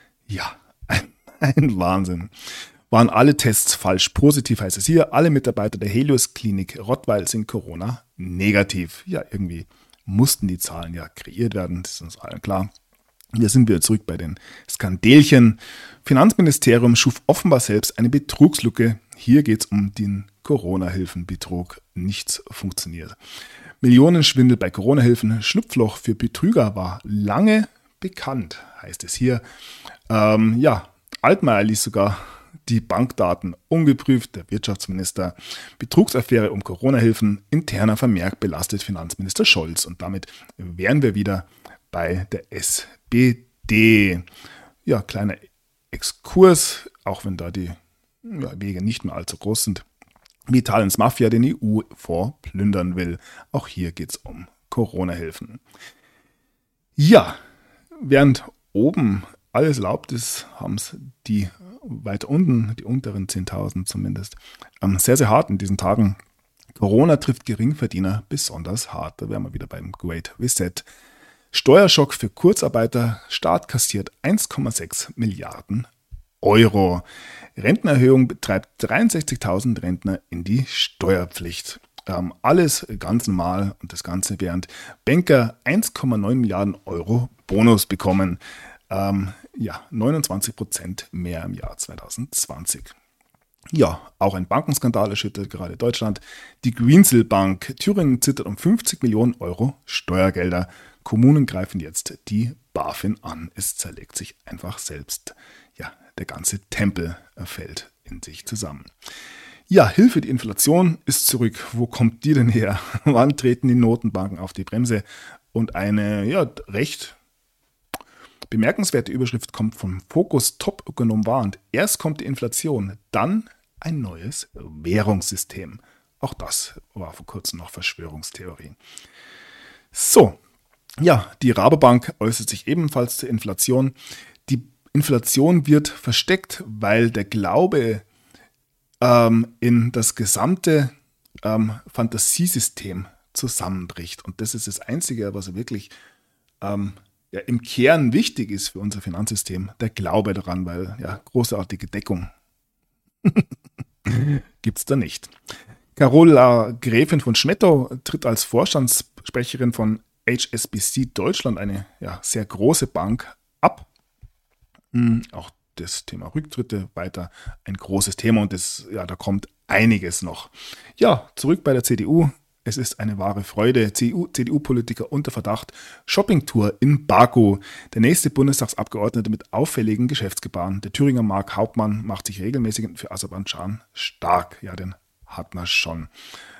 ein Wahnsinn. Waren alle Tests falsch positiv, heißt es hier. Alle Mitarbeiter der Helios-Klinik Rottweil sind Corona negativ. Ja, irgendwie mussten die Zahlen ja kreiert werden, das ist uns allen klar. Hier sind wir zurück bei den Skandelchen. Finanzministerium schuf offenbar selbst eine Betrugslücke. Hier geht es um den Corona-Hilfenbetrug. Nichts funktioniert. Millionenschwindel bei Corona-Hilfen. Schlupfloch für Betrüger war lange bekannt, heißt es hier. Altmaier ließ sogar die Bankdaten ungeprüft. Der Wirtschaftsminister. Betrugsaffäre um Corona-Hilfen. Interner Vermerk belastet Finanzminister Scholz. Und damit wären wir wieder bei der SPD. Ja, kleiner Exkurs, auch wenn da die Wege nicht mehr allzu groß sind. Wie Italiens Mafia den EU-Fonds plündern will. Auch hier geht es um Corona-Hilfen. Ja, während oben alles erlaubt ist, haben es die weiter unten, die unteren 10.000 zumindest, sehr, sehr hart in diesen Tagen. Corona trifft Geringverdiener besonders hart. Da wären wir wieder beim Great Reset. Steuerschock für Kurzarbeiter. Staat kassiert 1,6 Milliarden Euro. Rentenerhöhung betreibt 63.000 Rentner in die Steuerpflicht. Alles ganz normal und das Ganze während Banker 1,9 Milliarden Euro Bonus bekommen. 29% mehr im Jahr 2020. Ja, auch ein Bankenskandal erschüttert gerade Deutschland. Die Greensill Bank Thüringen zittert um 50 Millionen Euro Steuergelder. Kommunen greifen jetzt die BaFin an. Es zerlegt sich einfach selbst. Ja, der ganze Tempel fällt in sich zusammen. Ja, Hilfe, die Inflation ist zurück. Wo kommt die denn her? Wann treten die Notenbanken auf die Bremse? Und eine recht bemerkenswerte Überschrift kommt vom Fokus Top-Ökonom warnt. Erst kommt die Inflation, dann ein neues Währungssystem. Auch das war vor kurzem noch Verschwörungstheorie. So, ja, die Rabobank äußert sich ebenfalls zur Inflation. Die Inflation wird versteckt, weil der Glaube in das gesamte Fantasiesystem zusammenbricht. Und das ist das Einzige, was wirklich im Kern wichtig ist für unser Finanzsystem, der Glaube daran, weil großartige Deckung gibt es da nicht. Carola Gräfin von Schmettau tritt als Vorstandssprecherin von HSBC Deutschland, eine sehr große Bank, ab. Auch das Thema Rücktritte weiter ein großes Thema und da kommt einiges noch. Ja, zurück bei der CDU. Es ist eine wahre Freude. CDU-Politiker unter Verdacht. Shoppingtour in Baku. Der nächste Bundestagsabgeordnete mit auffälligen Geschäftsgebaren. Der Thüringer Marc Hauptmann macht sich regelmäßig für Aserbaidschan stark. Ja, den hat man schon.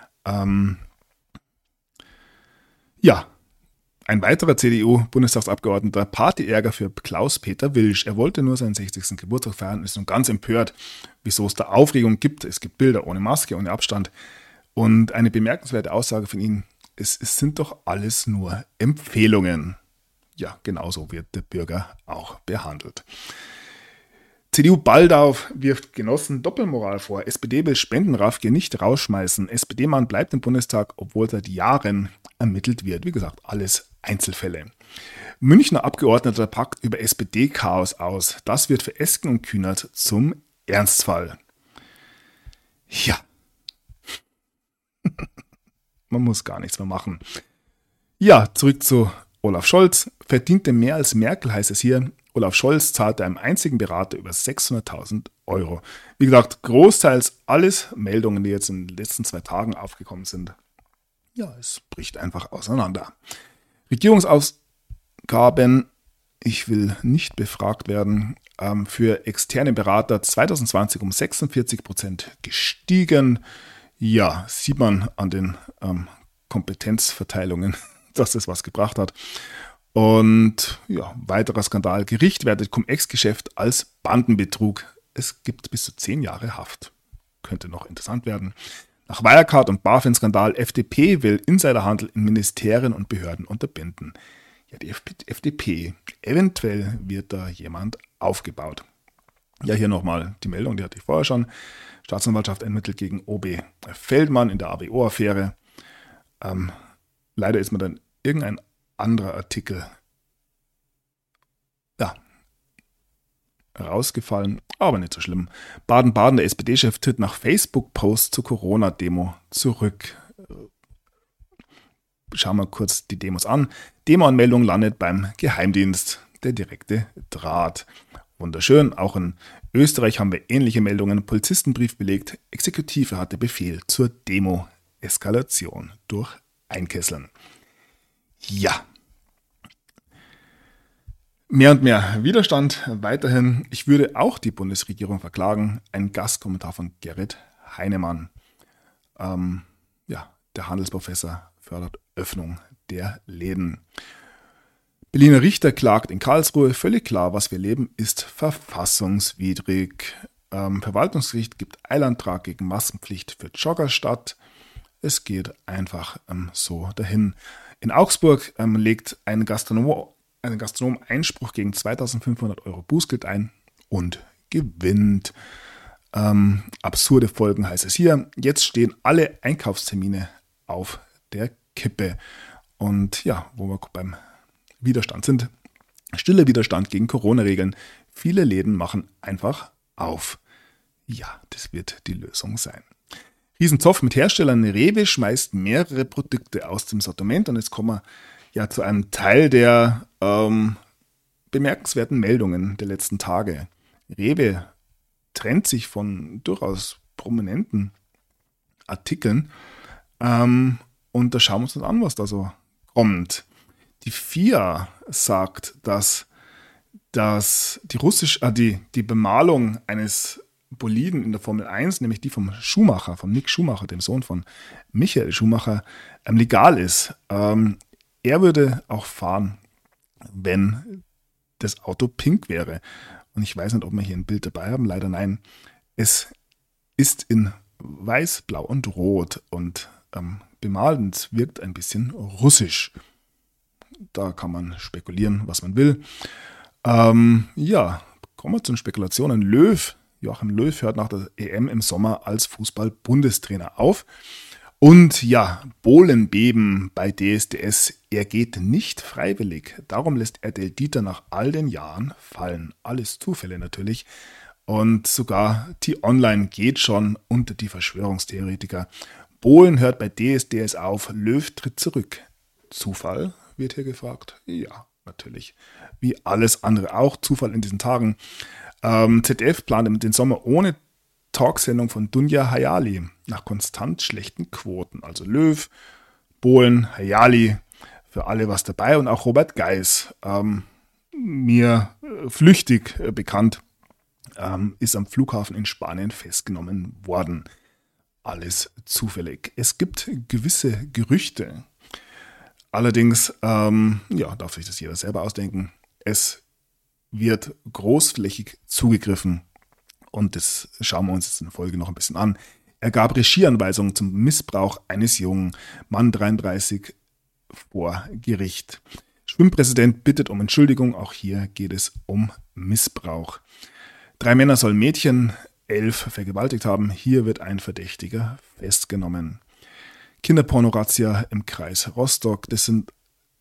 Ein weiterer CDU-Bundestagsabgeordneter, Partyärger für Klaus-Peter Wilsch. Er wollte nur seinen 60. Geburtstag feiern und ist nun ganz empört, wieso es da Aufregung gibt. Es gibt Bilder ohne Maske, ohne Abstand. Und eine bemerkenswerte Aussage von ihm, es sind doch alles nur Empfehlungen. Ja, genauso wird der Bürger auch behandelt. CDU Baldau wirft Genossen Doppelmoral vor. SPD will Spendenraffgier nicht rausschmeißen. SPD-Mann bleibt im Bundestag, obwohl seit Jahren ermittelt wird. Wie gesagt, alles Einzelfälle. Münchner Abgeordneter packt über SPD-Chaos aus. Das wird für Esken und Kühnert zum Ernstfall. Ja. Man muss gar nichts mehr machen. Ja, zurück zu Olaf Scholz verdiente mehr als Merkel, heißt es hier. Olaf Scholz zahlte einem einzigen Berater über 600.000 Euro. Wie gesagt, großteils alles Meldungen, die jetzt in den letzten 2 Tagen aufgekommen sind. Ja, es bricht einfach auseinander. Regierungsausgaben, ich will nicht befragt werden, für externe Berater 2020 um 46% gestiegen. Ja, sieht man an den Kompetenzverteilungen, dass das was gebracht hat. Und ja, weiterer Skandal. Gericht wertet Cum-Ex-Geschäft als Bandenbetrug. Es gibt bis zu 10 Jahre Haft. Könnte noch interessant werden. Nach Wirecard und BaFin-Skandal, FDP will Insiderhandel in Ministerien und Behörden unterbinden. Ja, die FDP, eventuell wird da jemand aufgebaut. Ja, hier nochmal die Meldung, die hatte ich vorher schon. Staatsanwaltschaft ermittelt gegen OB Feldmann in der AWO-Affäre. Leider ist mir dann irgendein anderer Artikel rausgefallen, aber nicht so schlimm. Baden-Baden, der SPD-Chef, tritt nach Facebook-Post zur Corona-Demo zurück. Schauen wir kurz die Demos an. Demo-Anmeldung landet beim Geheimdienst, der direkte Draht. Wunderschön, auch in Österreich haben wir ähnliche Meldungen. Polizistenbrief belegt, Exekutive hatte Befehl zur Demo-Eskalation durch Einkesseln. Ja. Mehr und mehr Widerstand weiterhin. Ich würde auch die Bundesregierung verklagen. Ein Gastkommentar von Gerrit Heinemann. Der Handelsprofessor fördert Öffnung der Läden. Berliner Richter klagt in Karlsruhe. Völlig klar, was wir leben, ist verfassungswidrig. Verwaltungsgericht gibt Eilantrag gegen Maskenpflicht für Jogger statt. Es geht einfach so dahin. In Augsburg legt ein Gastronom Einspruch gegen 2.500 Euro Bußgeld ein und gewinnt. Absurde Folgen heißt es hier. Jetzt stehen alle Einkaufstermine auf der Kippe. Und ja, wo wir beim Widerstand sind. Stiller Widerstand gegen Corona-Regeln. Viele Läden machen einfach auf. Ja, das wird die Lösung sein. Riesenzoff mit Herstellern. Rewe schmeißt mehrere Produkte aus dem Sortiment. Und jetzt kommen wir ja zu einem Teil der bemerkenswerten Meldungen der letzten Tage. Rewe trennt sich von durchaus prominenten Artikeln. Und da schauen wir uns das an, was da so kommt. Die FIA sagt, dass die Bemalung eines Boliden in der Formel 1, nämlich die vom Mick Schumacher, dem Sohn von Michael Schumacher, legal ist. Er würde auch fahren, wenn das Auto pink wäre. Und ich weiß nicht, ob wir hier ein Bild dabei haben. Leider nein. Es ist in weiß, blau und rot und bemalt und es wirkt ein bisschen russisch. Da kann man spekulieren, was man will. Kommen wir zu den Spekulationen. Joachim Löw hört nach der EM im Sommer als Fußball-Bundestrainer auf. Und ja, Bohlenbeben bei DSDS. Er geht nicht freiwillig. Darum lässt RTL Dieter nach all den Jahren fallen. Alles Zufälle natürlich. Und sogar T-Online geht schon unter die Verschwörungstheoretiker. Bohlen hört bei DSDS auf. Löw tritt zurück. Zufall, wird hier gefragt. Ja, natürlich. Wie alles andere auch. Zufall in diesen Tagen. ZDF plant den Sommer ohne Talksendung von Dunja Hayali nach konstant schlechten Quoten. Also Löw, Bohlen, Hayali, für alle was dabei und auch Robert Geis, mir flüchtig bekannt, ist am Flughafen in Spanien festgenommen worden. Alles zufällig. Es gibt gewisse Gerüchte. Allerdings darf sich das jeder selber ausdenken. Es wird großflächig zugegriffen. Und das schauen wir uns jetzt in der Folge noch ein bisschen an. Er gab Regieanweisungen zum Missbrauch eines jungen Mann 33 vor Gericht. Schwimmpräsident bittet um Entschuldigung. Auch hier geht es um Missbrauch. 3 Männer sollen Mädchen, 11 vergewaltigt haben. Hier wird ein Verdächtiger festgenommen. Kinderporno-Razzia im Kreis Rostock. Das sind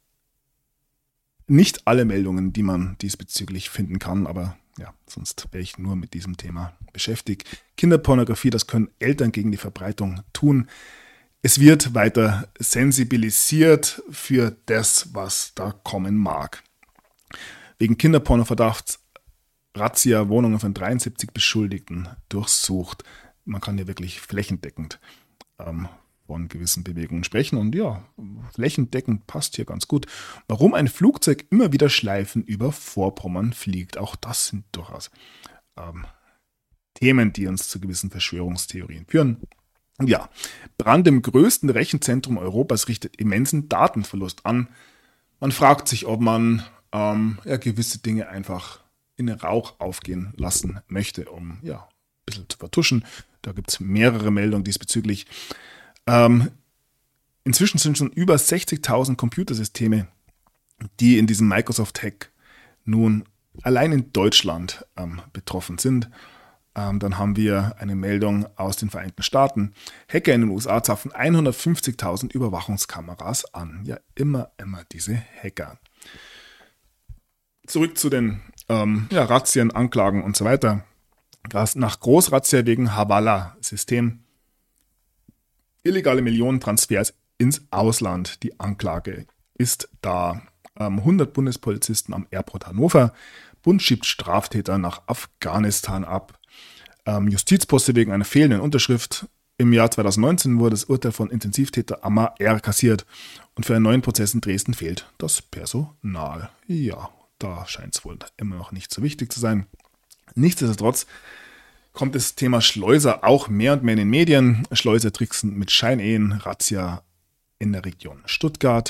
nicht alle Meldungen, die man diesbezüglich finden kann, aber ja, sonst wäre ich nur mit diesem Thema beschäftigt. Kinderpornografie, das können Eltern gegen die Verbreitung tun. es wird weiter sensibilisiert für das, was da kommen mag. Wegen Kinderpornoverdachts Razzia Wohnungen von 73 Beschuldigten durchsucht. Man kann ja wirklich flächendeckend von gewissen Bewegungen sprechen. Und ja, flächendeckend passt hier ganz gut. Warum ein Flugzeug immer wieder Schleifen über Vorpommern fliegt, auch das sind durchaus Themen, die uns zu gewissen Verschwörungstheorien führen. Ja, Brand im größten Rechenzentrum Europas richtet immensen Datenverlust an. Man fragt sich, ob man gewisse Dinge einfach in den Rauch aufgehen lassen möchte, um ein bisschen zu vertuschen. Da gibt es mehrere Meldungen diesbezüglich. Inzwischen sind schon über 60.000 Computersysteme, die in diesem Microsoft-Hack nun allein in Deutschland betroffen sind. Dann haben wir eine Meldung aus den Vereinigten Staaten. Hacker in den USA zapfen 150.000 Überwachungskameras an. Ja, immer diese Hacker. Zurück zu den Razzien, Anklagen und so weiter. Nach Großrazzia wegen Havala-System. Illegale Millionentransfers ins Ausland. Die Anklage ist da. 100 Bundespolizisten am Airport Hannover. Bund schiebt Straftäter nach Afghanistan ab. Justizposte wegen einer fehlenden Unterschrift. Im Jahr 2019 wurde das Urteil von Intensivtäter Ammar R. kassiert. Und für einen neuen Prozess in Dresden fehlt das Personal. Ja, da scheint es wohl immer noch nicht so wichtig zu sein. Nichtsdestotrotz kommt das Thema Schleuser auch mehr und mehr in den Medien. Schleuser tricksen mit Scheinehen, Razzia in der Region Stuttgart.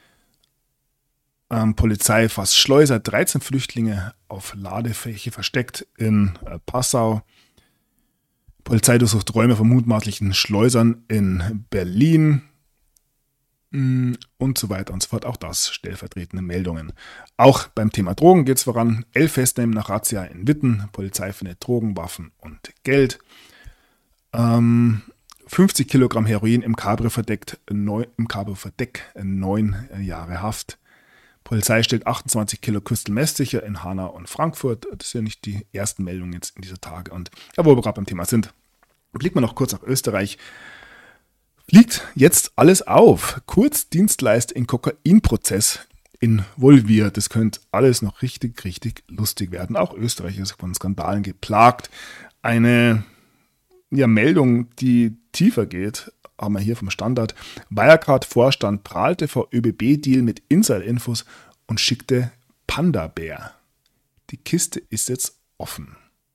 Polizei fasst Schleuser, 13 Flüchtlinge auf Ladefläche versteckt in Passau. Polizei durchsucht Räume von mutmaßlichen Schleusern in Berlin. Und so weiter und so fort. Auch das stellvertretende Meldungen. Auch beim Thema Drogen geht es voran. 11 Festnahmen nach Razzia in Witten. Polizei findet Drogen, Waffen und Geld. 50 Kilogramm Heroin im Cabrio-Verdeck, 9 Jahre Haft. Polizei stellt 28 Kilo Crystal Meth sicher in Hanau und Frankfurt. Das sind ja nicht die ersten Meldungen jetzt in dieser Tage. Und wo wir gerade beim Thema sind, blicken wir noch kurz nach Österreich. Fliegt jetzt alles auf. Kurzdienstleister in Kokainprozess involviert. Das könnte alles noch richtig lustig werden. Auch Österreich ist von Skandalen geplagt. Eine Meldung, die tiefer geht, haben wir hier vom Standard. Wirecard-Vorstand prahlte vor ÖBB-Deal mit Insider-Infos und schickte Panda-Bär. Die Kiste ist jetzt offen.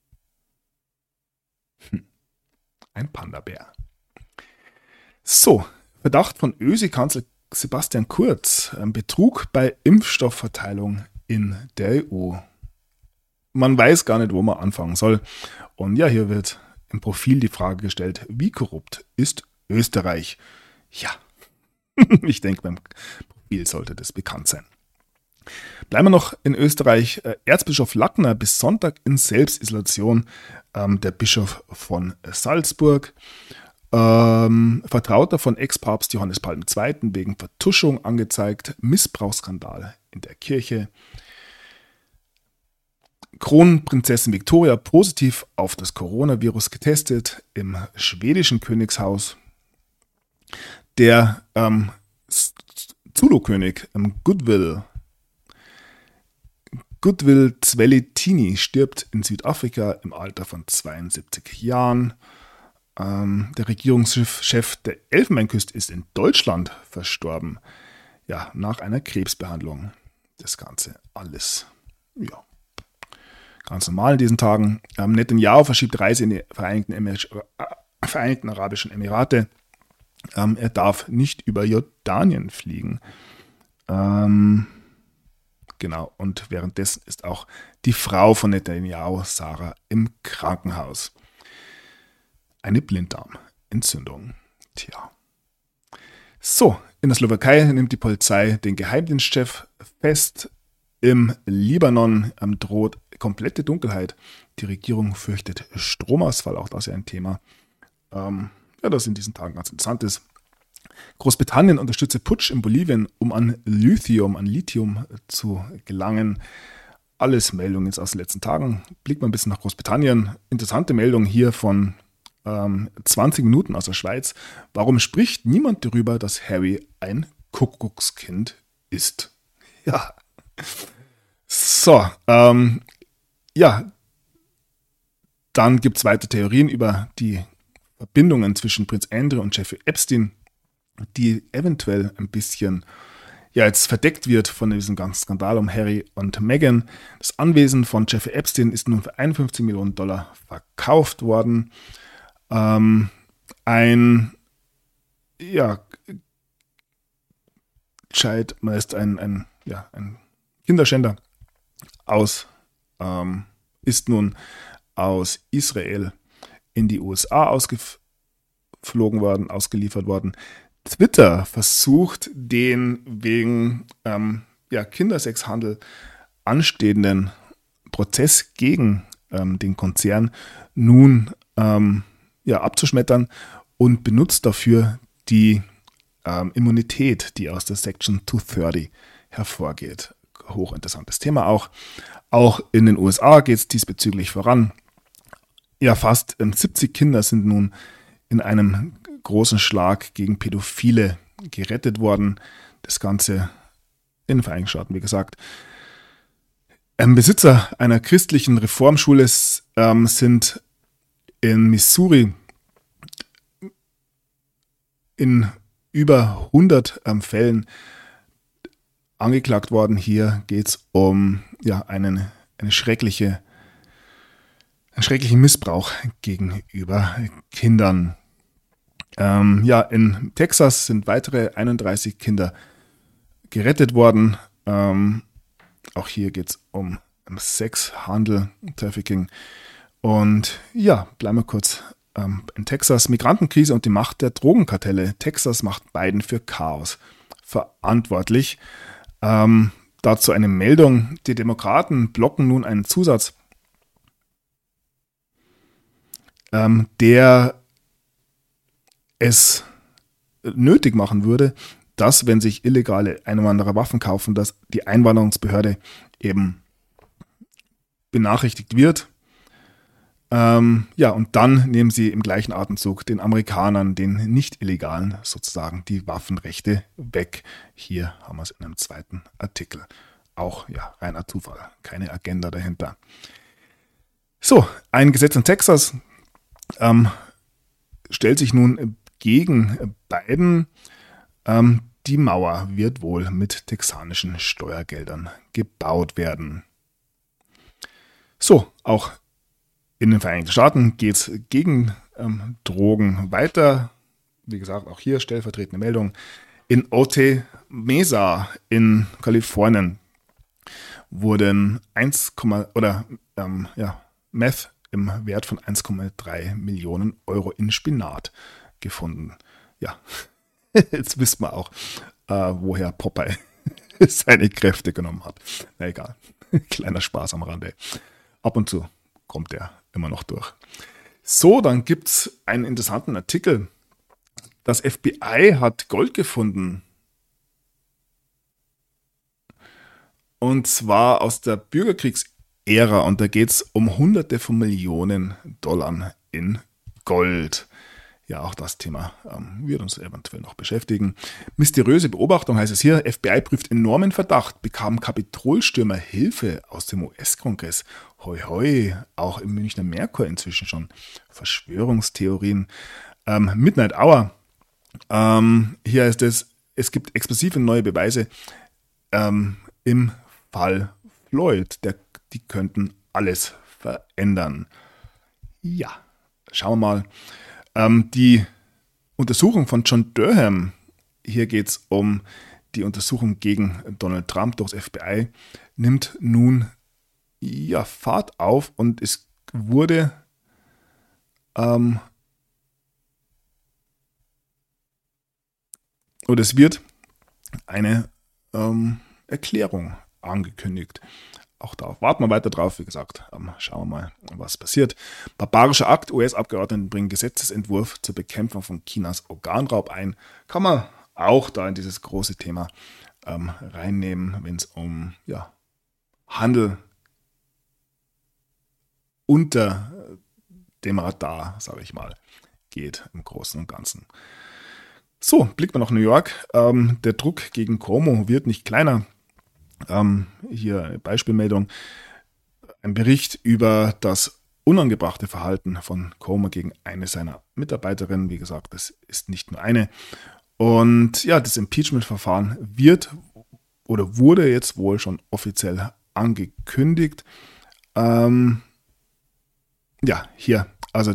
Ein Panda-Bär. So, Verdacht von ÖSI-Kanzler Sebastian Kurz. Betrug bei Impfstoffverteilung in der EU. Man weiß gar nicht, wo man anfangen soll. Und ja, hier wird im Profil die Frage gestellt, wie korrupt ist Österreich? Ja, ich denke, beim Profil sollte das bekannt sein. Bleiben wir noch in Österreich. Erzbischof Lackner bis Sonntag in Selbstisolation. Der Bischof von Salzburg. Vertrauter von Ex-Papst Johannes Paul II. Wegen Vertuschung angezeigt. Missbrauchsskandal in der Kirche. Kronprinzessin Victoria positiv auf das Coronavirus getestet im schwedischen Königshaus. Der Zulu-König Goodwill Zwelithini stirbt in Südafrika im Alter von 72 Jahren. Der Regierungschef der Elfenbeinküste ist in Deutschland verstorben. Ja, nach einer Krebsbehandlung. Das Ganze alles, ganz normal in diesen Tagen. Netanyahu verschiebt Reise in die Vereinigten Arabischen Emirate. Er darf nicht über Jordanien fliegen. Genau, und währenddessen ist auch die Frau von Netanyahu, Sarah, im Krankenhaus. Eine Blinddarmentzündung. Tja. So, in der Slowakei nimmt die Polizei den Geheimdienstchef fest. Im Libanon droht komplette Dunkelheit. Die Regierung fürchtet Stromausfall, auch das ist ja ein Thema, das in diesen Tagen ganz interessant ist. Großbritannien unterstütze Putsch in Bolivien, um an Lithium zu gelangen. Alles Meldungen jetzt aus den letzten Tagen. Blickt mal ein bisschen nach Großbritannien. Interessante Meldung hier von 20 Minuten aus der Schweiz. Warum spricht niemand darüber, dass Harry ein Kuckuckskind ist? Ja. So, ja. Dann gibt es weitere Theorien über die Verbindungen zwischen Prinz Andrew und Jeffrey Epstein, die eventuell ein bisschen jetzt verdeckt wird von diesem ganzen Skandal um Harry und Meghan. Das Anwesen von Jeffrey Epstein ist nun für 51 Millionen Dollar verkauft worden. Man ist ein Kinderschänder ist nun aus Israel in die USA ausgeliefert worden. Twitter versucht, den wegen Kindersexhandel anstehenden Prozess gegen den Konzern nun abzuschmettern und benutzt dafür die Immunität, die aus der Section 230 hervorgeht. Hochinteressantes Thema auch. Auch in den USA geht es diesbezüglich voran. Ja, fast 70 Kinder sind nun in einem großen Schlag gegen Pädophile gerettet worden. Das Ganze in den Vereinigten Staaten, wie gesagt. Besitzer einer christlichen Reformschule sind in Missouri in über 100 Fällen angeklagt worden. Hier geht es um einen schrecklichen Missbrauch gegenüber Kindern. In Texas sind weitere 31 Kinder gerettet worden. Auch hier geht es um Sexhandel, Trafficking. Und bleiben wir kurz in Texas. Migrantenkrise und die Macht der Drogenkartelle. Texas macht Biden für Chaos verantwortlich. Dazu eine Meldung. Die Demokraten blocken nun einen Zusatz, der es nötig machen würde, dass, wenn sich illegale Einwanderer Waffen kaufen, dass die Einwanderungsbehörde eben benachrichtigt wird. Und dann nehmen sie im gleichen Atemzug den Amerikanern, den Nicht-Illegalen sozusagen, die Waffenrechte weg. Hier haben wir es in einem zweiten Artikel. Auch reiner Zufall, keine Agenda dahinter. So, ein Gesetz in Texas stellt sich nun gegen Biden. Die Mauer wird wohl mit texanischen Steuergeldern gebaut werden. So, auch in den Vereinigten Staaten geht es gegen Drogen weiter. Wie gesagt, auch hier stellvertretende Meldung. In Otay Mesa in Kalifornien wurden Meth im Wert von 1,3 Millionen Euro in Spinat gefunden. Ja, jetzt wissen wir auch, woher Popeye seine Kräfte genommen hat. Na egal, kleiner Spaß am Rande. Ab und zu kommt er immer noch durch. So, dann gibt es einen interessanten Artikel. Das FBI hat Gold gefunden. Und zwar aus der Bürgerkriegsära. Und da geht es um Hunderte von Millionen Dollar in Gold. Ja, auch das Thema wird uns eventuell noch beschäftigen. Mysteriöse Beobachtung heißt es hier. FBI prüft enormen Verdacht. Bekamen Kapitolstürmer Hilfe aus dem US-Kongress? Hoi hoi, auch im Münchner Merkur inzwischen schon. Verschwörungstheorien. Midnight Hour. Hier ist es gibt explosive neue Beweise im Fall Floyd. Die könnten alles verändern. Ja, schauen wir mal. Die Untersuchung von John Durham, hier geht es um die Untersuchung gegen Donald Trump durchs FBI, nimmt nun Fahrt auf und es wurde es wird eine Erklärung angekündigt. Auch da warten wir weiter drauf. Wie gesagt, schauen wir mal, was passiert. Barbarischer Akt. US-Abgeordneten bringen Gesetzesentwurf zur Bekämpfung von Chinas Organraub ein. Kann man auch da in dieses große Thema reinnehmen, wenn es um Handel unter dem Radar, sage ich mal, geht im Großen und Ganzen. So, blicken wir nach New York. Der Druck gegen Cuomo wird nicht kleiner. Hier eine Beispielmeldung. Ein Bericht über das unangebrachte Verhalten von Cuomo gegen eine seiner Mitarbeiterinnen. Wie gesagt, das ist nicht nur eine. Und ja, das Impeachment-Verfahren wurde jetzt wohl schon offiziell angekündigt. Hier, also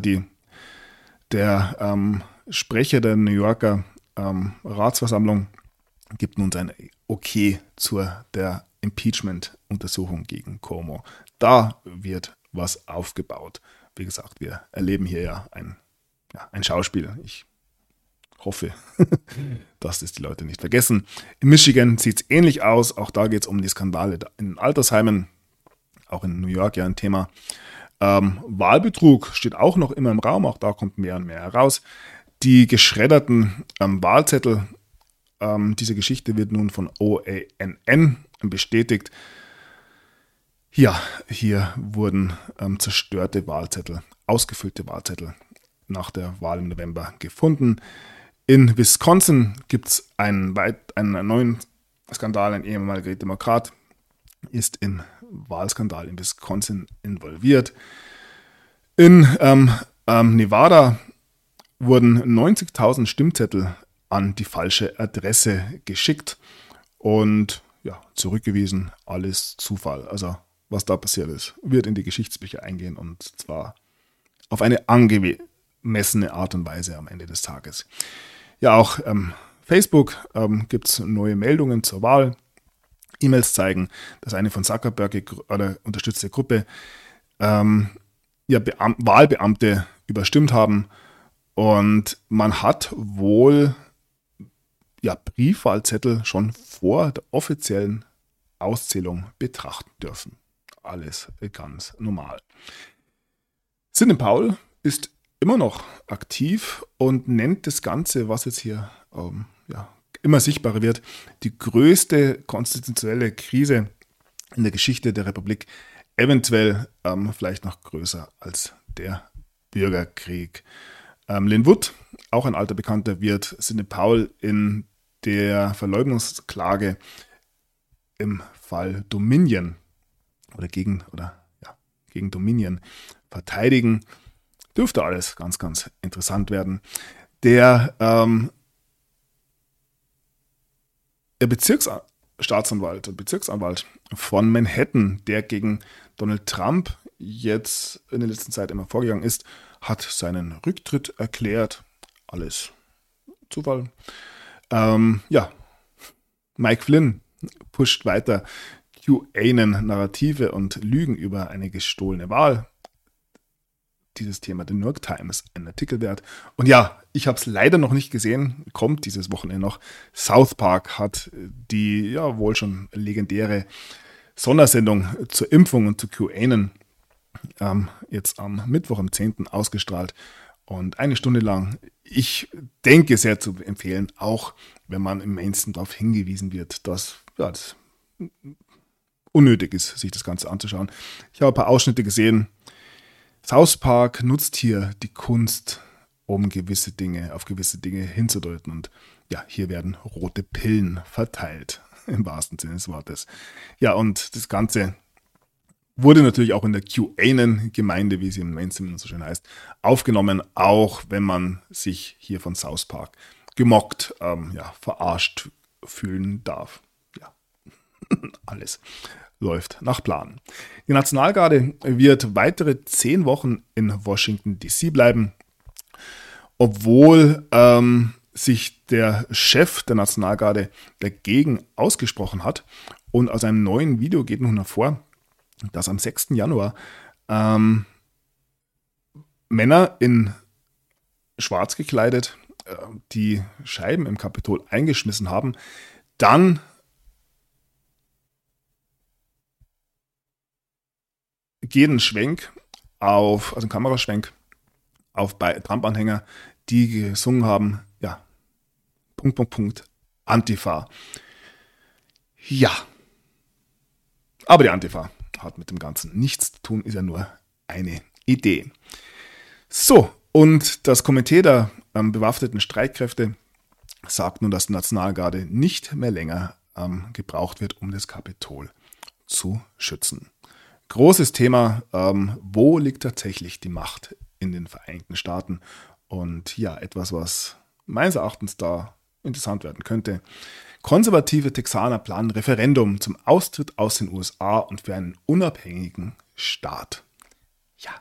der Sprecher der New Yorker Ratsversammlung gibt nun sein Okay der Impeachment-Untersuchung gegen Cuomo. Da wird was aufgebaut. Wie gesagt, wir erleben hier ja ein Schauspiel. Ich hoffe, dass das die Leute nicht vergessen. In Michigan sieht es ähnlich aus. Auch da geht es um die Skandale in Altersheimen. Auch in New York ja ein Thema. Wahlbetrug steht auch noch immer im Raum. Auch da kommt mehr und mehr heraus. Die geschredderten Wahlzettel, diese Geschichte wird nun von OANN bestätigt. Ja, hier wurden zerstörte Wahlzettel, ausgefüllte Wahlzettel nach der Wahl im November gefunden. In Wisconsin gibt es einen neuen Skandal. Ein ehemaliger Demokrat ist im Wahlskandal in Wisconsin involviert. In Nevada wurden 90.000 Stimmzettel an die falsche Adresse geschickt und ja, zurückgewiesen. Alles Zufall. Also was da passiert ist, wird in die Geschichtsbücher eingehen und zwar auf eine angemessene Art und Weise am Ende des Tages. Ja, auch Facebook gibt es neue Meldungen zur Wahl. E-Mails zeigen, dass eine von Zuckerberg unterstützte Gruppe Wahlbeamte überstimmt haben und man hat wohl Briefwahlzettel schon vor der offiziellen Auszählung betrachten dürfen. Alles ganz normal. Sidney Powell ist immer noch aktiv und nennt das Ganze, was jetzt hier immer sichtbarer wird, die größte konstitutionelle Krise in der Geschichte der Republik, eventuell vielleicht noch größer als der Bürgerkrieg. Lin Wood, auch ein alter Bekannter, wird Sidney Powell in der Verleugnungsklage im Fall Dominion gegen Dominion verteidigen. Dürfte alles ganz, ganz interessant werden. Der Bezirksanwalt von Manhattan, der gegen Donald Trump jetzt in der letzten Zeit immer vorgegangen ist, hat seinen Rücktritt erklärt. Alles Zufall. Mike Flynn pusht weiter QAnon-Narrative und Lügen über eine gestohlene Wahl. Dieses Thema der New York Times ein Artikel wert. Und ja, ich habe es leider noch nicht gesehen, kommt dieses Wochenende noch. South Park hat die wohl schon legendäre Sondersendung zur Impfung und zu QAnon jetzt am Mittwoch, am 10. ausgestrahlt. Und eine Stunde lang, ich denke, sehr zu empfehlen, auch wenn man im Mainstream darauf hingewiesen wird, dass das unnötig ist, sich das Ganze anzuschauen. Ich habe ein paar Ausschnitte gesehen. South Park nutzt hier die Kunst, um auf gewisse Dinge hinzudeuten. Und ja, hier werden rote Pillen verteilt, im wahrsten Sinne des Wortes. Ja, und das Ganze wurde natürlich auch in der QAnon-Gemeinde, wie sie im Mainstream so schön heißt, aufgenommen, auch wenn man sich hier von South Park gemockt, verarscht fühlen darf. Ja, alles läuft nach Plan. Die Nationalgarde wird weitere 10 Wochen in Washington DC bleiben, obwohl sich der Chef der Nationalgarde dagegen ausgesprochen hat. Und aus einem neuen Video geht nun hervor, dass am 6. Januar Männer in schwarz gekleidet die Scheiben im Kapitol eingeschmissen haben, dann geht ein Schwenk ein Kameraschwenk auf Trump-Anhänger, die gesungen haben, Antifa. Ja, aber die Antifa hat mit dem Ganzen nichts zu tun, ist ja nur eine Idee. So, und das Komitee der bewaffneten Streitkräfte sagt nun, dass die Nationalgarde nicht mehr länger gebraucht wird, um das Kapitol zu schützen. Großes Thema, wo liegt tatsächlich die Macht in den Vereinigten Staaten? Und ja, etwas, was meines Erachtens da interessant werden könnte. Konservative Texaner planen Referendum zum Austritt aus den USA und für einen unabhängigen Staat. Ja.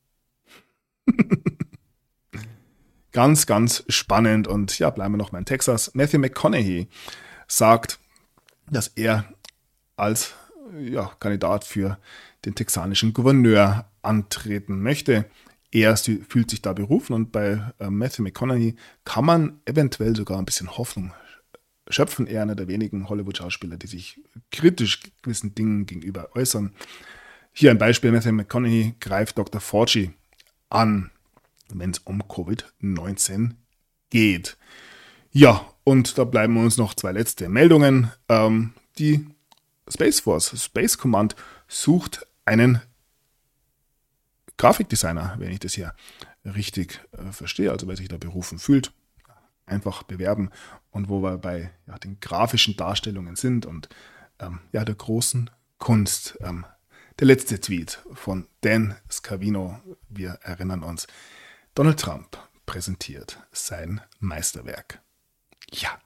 Ganz, ganz spannend. Und ja, bleiben wir noch mal in Texas. Matthew McConaughey sagt, dass er als Kandidat für den texanischen Gouverneur antreten möchte. Er fühlt sich da berufen und bei Matthew McConaughey kann man eventuell sogar ein bisschen Hoffnung schöpfen. Er einer der wenigen Hollywood-Schauspieler, die sich kritisch gewissen Dingen gegenüber äußern. Hier ein Beispiel: Matthew McConaughey greift Dr. Fauci an, wenn es um Covid-19 geht. Ja, und da bleiben uns noch 2 letzte Meldungen. Die Space Force, Space Command, sucht einen Grafikdesigner, wenn ich das hier richtig verstehe, also wer sich da berufen fühlt, einfach bewerben. Und wo wir bei den grafischen Darstellungen sind und der großen Kunst. Der letzte Tweet von Dan Scavino, wir erinnern uns, Donald Trump präsentiert sein Meisterwerk. Ja.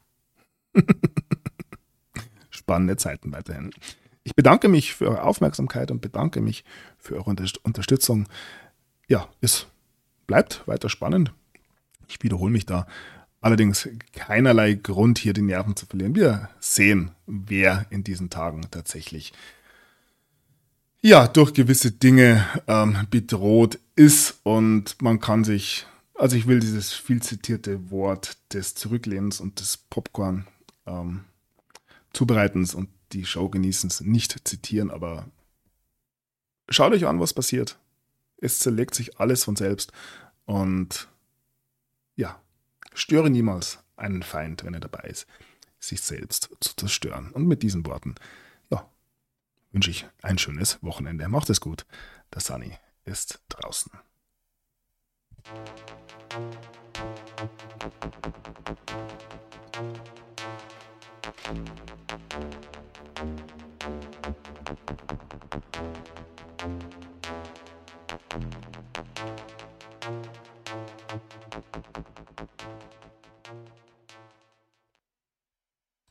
Spannende Zeiten weiterhin. Ich bedanke mich für eure Aufmerksamkeit und bedanke mich für eure Unterstützung. Ja, es bleibt weiter spannend. Ich wiederhole mich da. Allerdings keinerlei Grund, hier die Nerven zu verlieren. Wir sehen, wer in diesen Tagen tatsächlich durch gewisse Dinge bedroht ist. Und man kann sich, also ich will dieses viel zitierte Wort des Zurücklehnens und des Popcorn Zubereitens und die Show Genießens nicht zitieren, aber schaut euch an, was passiert. Es zerlegt sich alles von selbst und störe niemals einen Feind, wenn er dabei ist, sich selbst zu zerstören. Und mit diesen Worten, wünsche ich ein schönes Wochenende. Macht es gut. Der Sunny ist draußen.